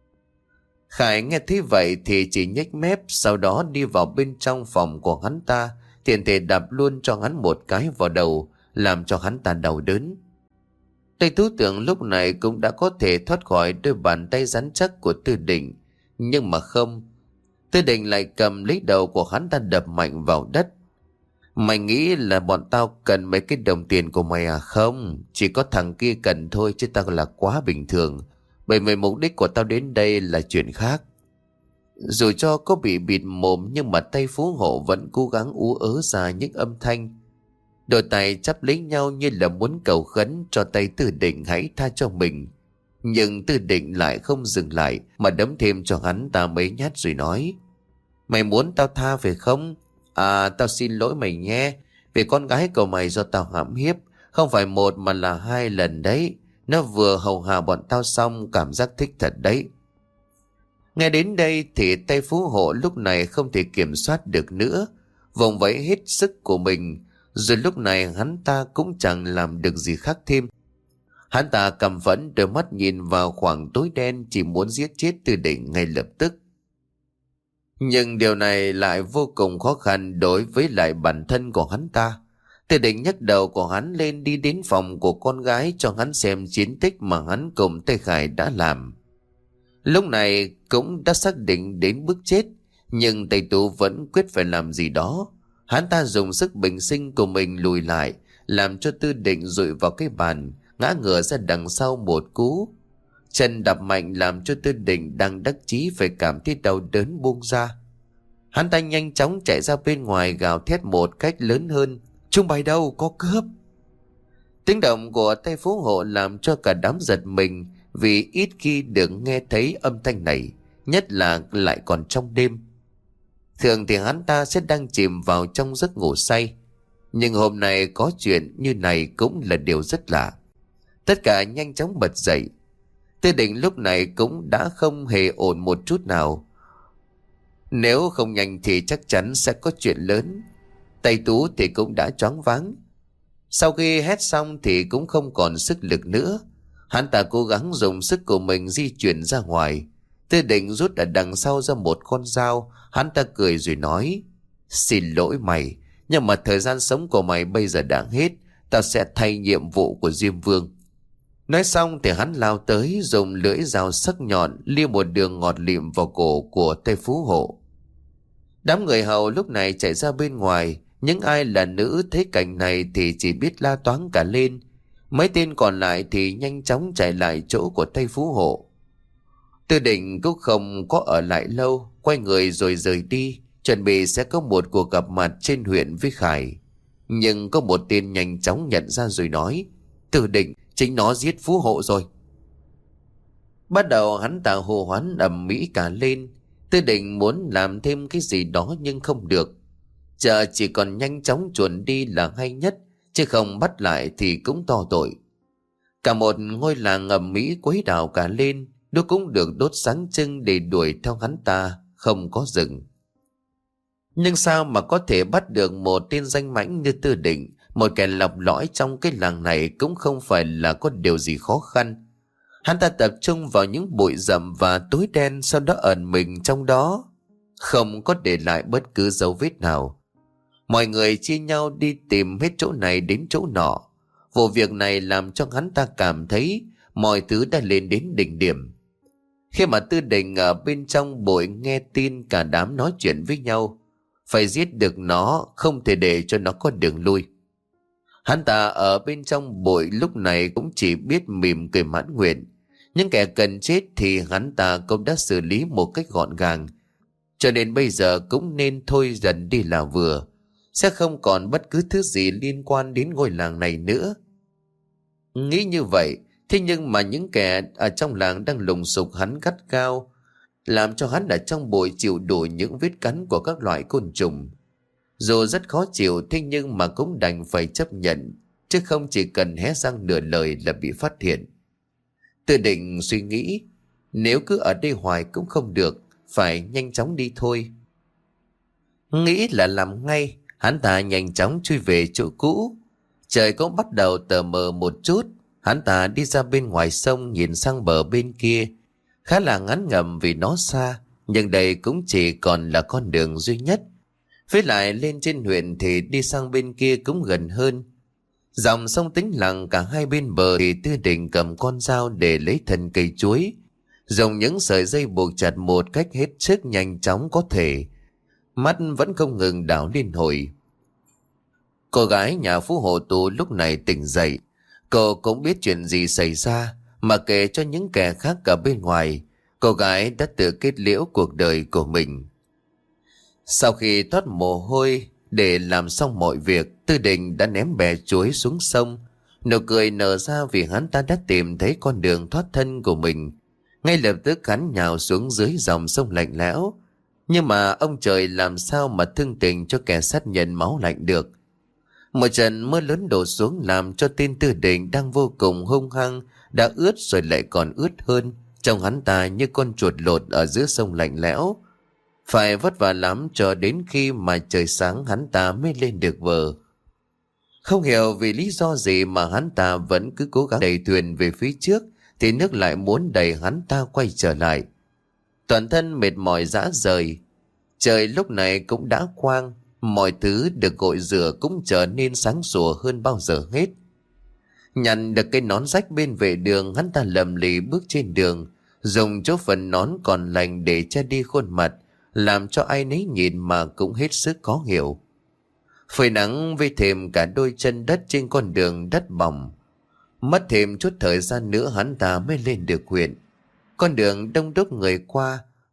S1: Khải nghe thấy vậy thì chỉ nhếch mép, sau đó đi vào bên trong phòng của hắn ta, tiện thể đạp luôn cho hắn một cái vào đầu, làm cho hắn ta đau đớn. Tay Tú tưởng lúc này cũng đã có thể thoát khỏi đôi bàn tay rắn chắc của Tư Định, nhưng mà không. Tư Định lại cầm lấy đầu của hắn ta đập mạnh vào đất. Mày nghĩ là bọn tao cần mấy cái đồng tiền của mày à? Không, chỉ có thằng kia cần thôi, chứ tao là quá bình thường. Bởi vì mục đích của tao đến đây là chuyện khác. Dù cho có bị bịt mồm nhưng mà tay Phú Hộ vẫn cố gắng ú ớ ra những âm thanh. Đôi tay chắp lấy nhau như là muốn cầu khấn cho tay Tư Định hãy tha cho mình. Nhưng Tư Định lại không dừng lại mà đấm thêm cho hắn ta mấy nhát rồi nói: mày muốn tao tha phải không? À, tao xin lỗi mày nhé, vì con gái của mày do tao hãm hiếp, không phải một mà là hai lần đấy. Nó vừa hầu hạ bọn tao xong, cảm giác thích thật đấy. Nghe đến đây thì tay Phú Hộ lúc này không thể kiểm soát được nữa, vùng vẫy hết sức của mình. Rồi lúc này hắn ta cũng chẳng làm được gì khác thêm. Hắn ta cầm phẫn, đôi mắt nhìn vào khoảng tối đen, chỉ muốn giết chết Tư Định ngay lập tức. Nhưng điều này lại vô cùng khó khăn đối với lại bản thân của hắn ta. Tư Định nhấc đầu của hắn lên đi đến phòng của con gái cho hắn xem chiến tích mà hắn cùng Tây Khải đã làm. Lúc này cũng đã xác định đến bước chết, nhưng Tây Tú vẫn quyết phải làm gì đó. Hắn ta dùng sức bình sinh của mình lùi lại, làm cho Tư Định dụi vào cái bàn, ngã ngửa ra đằng sau một cú. Chân đập mạnh làm cho Tư Định đang đắc chí phải cảm thấy đau đớn buông ra. Hắn ta nhanh chóng chạy ra bên ngoài gào thét một cách lớn hơn: "Chúng bay đâu, có cướp!" Tiếng động của tay phú hộ làm cho cả đám giật mình, vì ít khi được nghe thấy âm thanh này, nhất là lại còn trong đêm. Thường thì hắn ta sẽ đang chìm vào trong giấc ngủ say, nhưng hôm nay có chuyện như này cũng là điều rất lạ. Tất cả nhanh chóng bật dậy. Tư Định lúc này cũng đã không hề ổn một chút nào. Nếu không nhanh thì chắc chắn sẽ có chuyện lớn. Tay Tú thì cũng đã choáng váng. Sau khi hét xong thì cũng không còn sức lực nữa. Hắn ta cố gắng dùng sức của mình di chuyển ra ngoài. Tư Định rút ở đằng sau ra một con dao. Hắn ta cười rồi nói: "Xin lỗi mày, nhưng mà thời gian sống của mày bây giờ đã hết. Tao sẽ thay nhiệm vụ của Diêm Vương." Nói xong thì hắn lao tới, dùng lưỡi dao sắc nhọn lia một đường ngọt lịm vào cổ của Tây Phú Hộ. Đám người hầu lúc này chạy ra bên ngoài. Những ai là nữ thấy cảnh này thì chỉ biết la toáng cả lên. Mấy tên còn lại thì nhanh chóng chạy lại chỗ của Tây Phú Hộ. Tư Định cũng không có ở lại lâu, quay người rồi rời đi, chuẩn bị sẽ có một cuộc gặp mặt trên huyện với Khải. Nhưng có một tên nhanh chóng nhận ra rồi nói: "Tư Định, chính nó giết Phú Hộ rồi." Bắt đầu hắn ta hô hoán ầm ĩ cả lên. Tư Định muốn làm thêm cái gì đó nhưng không được. Giờ chỉ còn nhanh chóng chuồn đi là hay nhất, chứ không bắt lại thì cũng to tội. Cả một ngôi làng ầm ĩ quấy đảo cả lên, nó cũng được đốt sáng trưng để đuổi theo hắn ta, không có dừng. Nhưng sao mà có thể bắt được một tên danh mãnh như Tư Định, một kẻ lọc lõi trong cái làng này cũng không phải là có điều gì khó khăn. Hắn ta tập trung vào những bụi rậm và tối đen, sau đó ẩn mình trong đó, không có để lại bất cứ dấu vết nào. Mọi người chia nhau đi tìm hết chỗ này đến chỗ nọ. Vụ việc này làm cho hắn ta cảm thấy mọi thứ đã lên đến đỉnh điểm. Khi mà Tư Định ở bên trong bụi nghe tin cả đám nói chuyện với nhau, phải giết được nó, không thể để cho nó có đường lui. Hắn ta ở bên trong bụi lúc này cũng chỉ biết mỉm cười mãn nguyện. Những kẻ cần chết thì hắn ta cũng đã xử lý một cách gọn gàng, cho nên bây giờ cũng nên thôi dần đi là vừa. Sẽ không còn bất cứ thứ gì liên quan đến ngôi làng này nữa. Nghĩ như vậy, thế nhưng mà những kẻ ở trong làng đang lùng sục hắn gắt gao, làm cho hắn ở trong bụi chịu đủ những vết cắn của các loại côn trùng. Dù rất khó chịu, thế nhưng mà cũng đành phải chấp nhận, chứ không chỉ cần hé răng nửa lời là bị phát hiện. Tư Định suy nghĩ, nếu cứ ở đây hoài cũng không được, phải nhanh chóng đi thôi. Nghĩ là làm ngay, hắn ta nhanh chóng chui về chỗ cũ. Trời cũng bắt đầu tờ mờ một chút. Hắn ta đi ra bên ngoài sông, nhìn sang bờ bên kia. Khá là ngán ngẩm vì nó xa, nhưng đây cũng chỉ còn là con đường duy nhất. Với lại lên trên huyện thì đi sang bên kia cũng gần hơn. Dòng sông tĩnh lặng, cả hai bên bờ thì Tư Định cầm con dao để lấy thân cây chuối, dùng những sợi dây buộc chặt một cách hết sức nhanh chóng có thể. Mắt vẫn không ngừng đảo liên hồi. Cô gái nhà Phú Hộ Tù lúc này tỉnh dậy. Cô cũng biết chuyện gì xảy ra, mà kể cho những kẻ khác cả bên ngoài. Cô gái đã tự kết liễu cuộc đời của mình. Sau khi thoát mồ hôi để làm xong mọi việc, Tư Định đã ném bè chuối xuống sông. Nụ cười nở ra vì hắn ta đã tìm thấy con đường thoát thân của mình. Ngay lập tức hắn nhào xuống dưới dòng sông lạnh lẽo. Nhưng mà ông trời làm sao mà thương tình cho kẻ sát nhân máu lạnh được. Một trận mưa lớn đổ xuống làm cho tên Tư Định đang vô cùng hung hăng đã ướt rồi lại còn ướt hơn. Trông hắn ta như con chuột lột ở giữa sông lạnh lẽo. Phải vất vả lắm cho đến khi mà trời sáng hắn ta mới lên được bờ. Không hiểu vì lý do gì mà hắn ta vẫn cứ cố gắng đẩy thuyền về phía trước, thì nước lại muốn đẩy hắn ta quay trở lại. Toàn thân mệt mỏi rã rời. Trời lúc này cũng đã quang, mọi thứ được gội rửa cũng trở nên sáng sủa hơn bao giờ hết. Nhận được cái nón rách bên vệ đường, hắn ta lầm lì bước trên đường, dùng chỗ phần nón còn lành để che đi khuôn mặt, làm cho ai nấy nhìn mà cũng hết sức khó hiểu. Phơi nắng với thêm cả đôi chân đất trên con đường đất bỏng. Mất thêm chút thời gian nữa hắn ta mới lên được huyện. Con đường đông đúc người qua,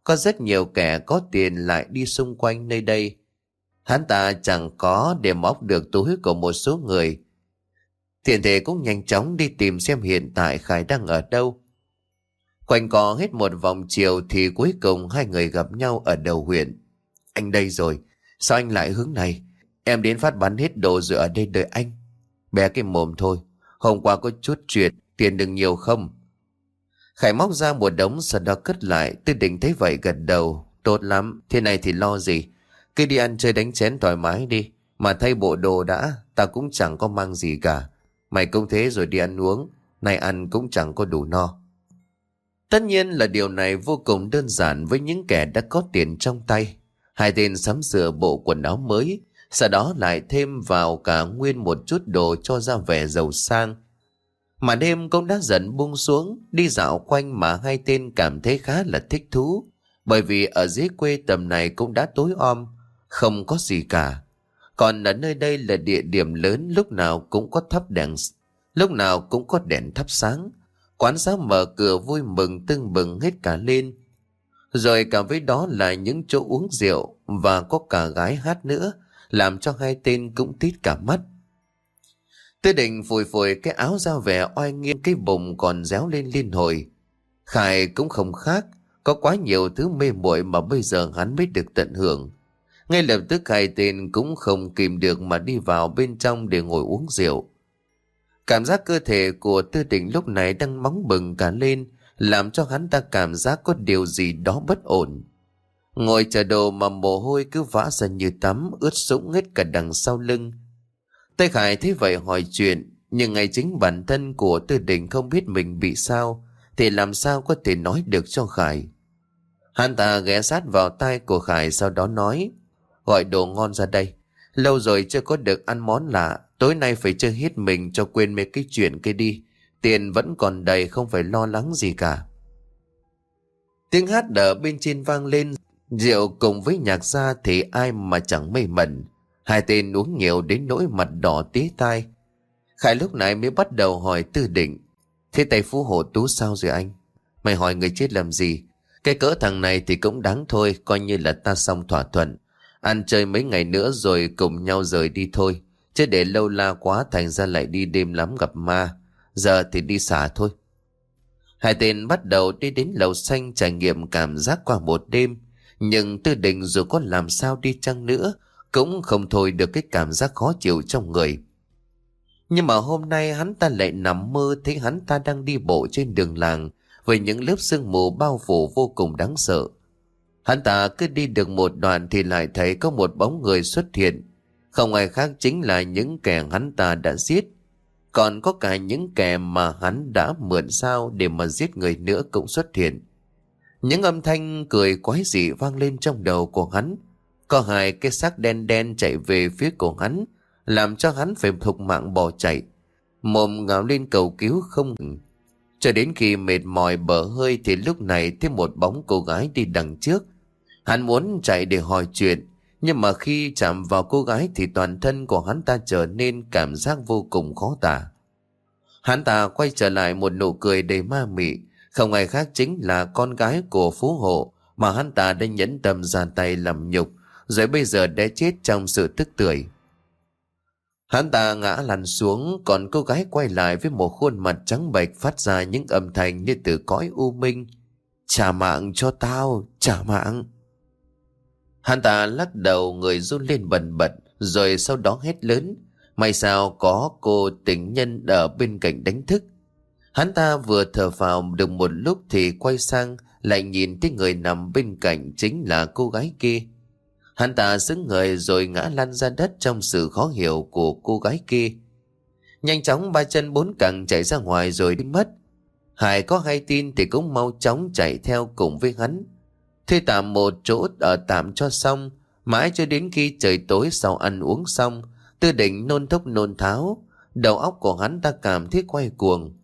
S1: có rất nhiều kẻ có tiền lại đi xung quanh nơi đây. Hắn ta chẳng có để móc được túi của một số người. Thiện thể cũng nhanh chóng đi tìm xem hiện tại Khải đang ở đâu. Quanh co hết một vòng chiều thì cuối cùng hai người gặp nhau ở đầu huyện. Anh đây rồi, sao anh lại hướng này? Em đến phát bán hết đồ rồi ở đây đợi anh. Bé cái mồm thôi, hôm qua có chút chuyện, tiền đừng nhiều không? Khải móc ra một đống sau đó cất lại. Tư Định thấy vậy gật đầu. Tốt lắm, thế này thì lo gì. Cứ đi ăn chơi đánh chén thoải mái đi. Mà thay bộ đồ đã, ta cũng chẳng có mang gì cả. Mày cũng thế rồi đi ăn uống, nay ăn cũng chẳng có đủ no. Tất nhiên là điều này vô cùng đơn giản với những kẻ đã có tiền trong tay. Hai tên sắm sửa bộ quần áo mới, sau đó lại thêm vào cả nguyên một chút đồ cho ra vẻ giàu sang. Mà đêm cũng đã dần buông xuống, đi dạo quanh mà hai tên cảm thấy khá là thích thú. Bởi vì ở dưới quê tầm này cũng đã tối om, không có gì cả. Còn ở nơi đây là địa điểm lớn, lúc nào cũng có thắp đèn, lúc nào cũng có đèn thắp sáng. Quán xá mở cửa vui mừng tưng bừng hết cả lên. Rồi cả với đó là những chỗ uống rượu và có cả gái hát nữa, làm cho hai tên cũng tít cả mắt. Tư Định phủi phủi cái áo ra vẻ oai nghiêm, cái bụng còn réo lên liên hồi. Khải cũng không khác, có quá nhiều thứ mê muội mà bây giờ hắn mới được tận hưởng. Ngay lập tức hai tên cũng không kìm được mà đi vào bên trong để ngồi uống rượu. Cảm giác cơ thể của Tư Định lúc này đang nóng bừng cả lên, làm cho hắn ta cảm giác có điều gì đó bất ổn. Ngồi chờ đồ mà mồ hôi cứ vã ra như tắm, ướt sũng hết cả đằng sau lưng. Tây Khải thấy vậy hỏi chuyện, nhưng ngay chính bản thân của Tư Định không biết mình bị sao, thì làm sao có thể nói được cho Khải. Hắn ta ghé sát vào tai của Khải, sau đó nói: Gọi đồ ngon ra đây, lâu rồi chưa có được ăn món lạ, tối nay phải chơi hết mình cho quên mấy cái chuyện kia đi. Tiền vẫn còn đầy, không phải lo lắng gì cả. Tiếng hát ở bên trên vang lên, rượu cùng với nhạc ra thì ai mà chẳng mê mẩn. Hai tên uống nhiều đến nỗi mặt đỏ tía tai. Khải lúc này mới bắt đầu hỏi Tư Định: Thế tay Phú Hộ Tú sao rồi anh? Mày hỏi người chết làm gì? Cái cỡ thằng này thì cũng đáng thôi, coi như là ta xong thỏa thuận. Ăn chơi mấy ngày nữa rồi cùng nhau rời đi thôi, chứ để lâu la quá thành ra lại đi đêm lắm gặp ma. Giờ thì đi xả thôi. Hai tên bắt đầu đi đến lầu xanh trải nghiệm cảm giác qua một đêm. Nhưng Tư Định dù có làm sao đi chăng nữa cũng không thôi được cái cảm giác khó chịu trong người. Nhưng mà hôm nay hắn ta lại nằm mơ thấy hắn ta đang đi bộ trên đường làng với những lớp sương mù bao phủ vô cùng đáng sợ. Hắn ta cứ đi được một đoạn thì lại thấy có một bóng người xuất hiện. Không ai khác chính là những kẻ hắn ta đã giết. Còn có cả những kẻ mà hắn đã mượn sao để mà giết người nữa cũng xuất hiện. Những âm thanh cười quái dị vang lên trong đầu của hắn. Có hai cái xác đen đen chạy về phía của hắn, làm cho hắn phải thục mạng bỏ chạy, mồm ngào lên cầu cứu không ngừng. Cho đến khi mệt mỏi bở hơi thì lúc này thêm một bóng cô gái đi đằng trước. Hắn muốn chạy để hỏi chuyện, nhưng mà khi chạm vào cô gái thì toàn thân của hắn ta trở nên cảm giác vô cùng khó tả. Hắn ta quay trở lại một nụ cười đầy ma mị, không ai khác chính là con gái của Phú Hộ mà hắn ta đã nhẫn tâm ra tay làm nhục, rồi bây giờ đã chết trong sự tức tưởi. Hắn ta ngã lăn xuống, còn cô gái quay lại với một khuôn mặt trắng bệch phát ra những âm thanh như từ cõi u minh. Trả mạng cho tao, trả mạng. Hắn ta lắc đầu, người run lên bần bật, rồi sau đó hét lớn: May sao có cô tình nhân ở bên cạnh đánh thức. Hắn ta vừa thở phào được một lúc thì quay sang lại nhìn thấy người nằm bên cạnh chính là cô gái kia. Hắn ta sững người rồi ngã lăn ra đất trong sự khó hiểu của cô gái kia. Nhanh chóng ba chân bốn cẳng chạy ra ngoài rồi đi mất. Hải có hay tin thì cũng mau chóng chạy theo cùng với hắn. Thuê tạm một chỗ ở tạm cho xong, mãi cho đến khi trời tối sau ăn uống xong, Tư Định nôn thốc nôn tháo, đầu óc của hắn ta cảm thấy quay cuồng.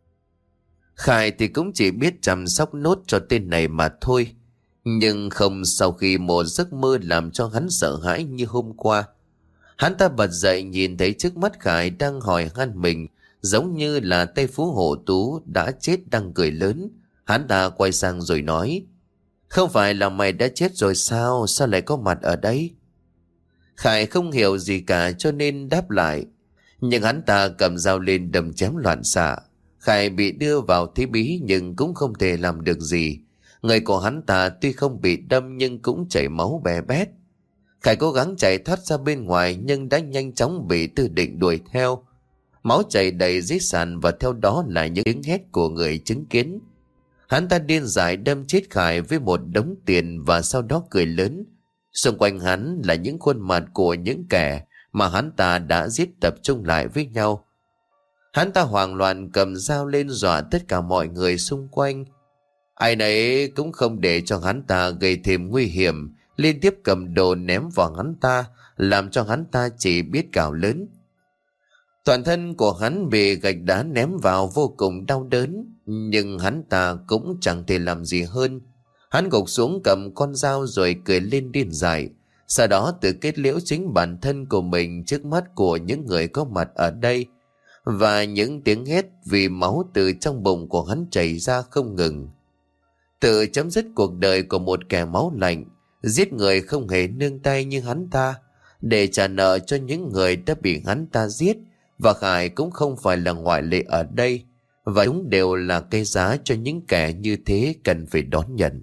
S1: Khải thì cũng chỉ biết chăm sóc nốt cho tên này mà thôi. Nhưng không sau khi một giấc mơ làm cho hắn sợ hãi như hôm qua. Hắn ta bật dậy nhìn thấy trước mắt Khải đang hỏi han mình, giống như là tay Phú Hộ Tú đã chết đang cười lớn. Hắn ta quay sang rồi nói: Không phải là mày đã chết rồi sao? Sao lại có mặt ở đấy? Khải không hiểu gì cả cho nên đáp lại. Nhưng hắn ta cầm dao lên đâm chém loạn xạ. Khải bị đưa vào thế bí nhưng cũng không thể làm được gì. Người của hắn ta tuy không bị đâm nhưng cũng chảy máu bè bét. Khải cố gắng chạy thoát ra bên ngoài nhưng đã nhanh chóng bị Tư Định đuổi theo. Máu chảy đầy dưới sàn và theo đó là những tiếng hét của người chứng kiến. Hắn ta điên dại đâm chết Khải với một đống tiền và sau đó cười lớn. Xung quanh hắn là những khuôn mặt của những kẻ mà hắn ta đã giết tập trung lại với nhau. Hắn ta hoảng loạn cầm dao lên dọa tất cả mọi người xung quanh. Ai nấy cũng không để cho hắn ta gây thêm nguy hiểm, liên tiếp cầm đồ ném vào hắn ta, làm cho hắn ta chỉ biết gào lớn. Toàn thân của hắn bị gạch đá ném vào vô cùng đau đớn, nhưng hắn ta cũng chẳng thể làm gì hơn. Hắn gục xuống cầm con dao rồi cười lên điên dại, sau đó tự kết liễu chính bản thân của mình trước mắt của những người có mặt ở đây, và những tiếng hét vì máu từ trong bụng của hắn chảy ra không ngừng. Tự chấm dứt cuộc đời của một kẻ máu lạnh, giết người không hề nương tay như hắn ta, để trả nợ cho những người đã bị hắn ta giết, và Khải cũng không phải là ngoại lệ ở đây, và chúng đều là cái giá cho những kẻ như thế cần phải đón nhận.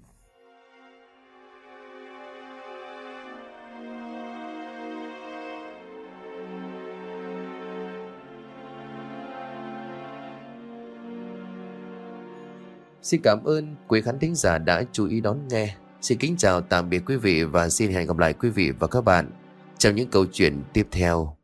S1: Xin cảm ơn quý khán thính giả đã chú ý đón nghe. Xin kính chào tạm biệt quý vị và xin hẹn gặp lại quý vị và các bạn trong những câu chuyện tiếp theo.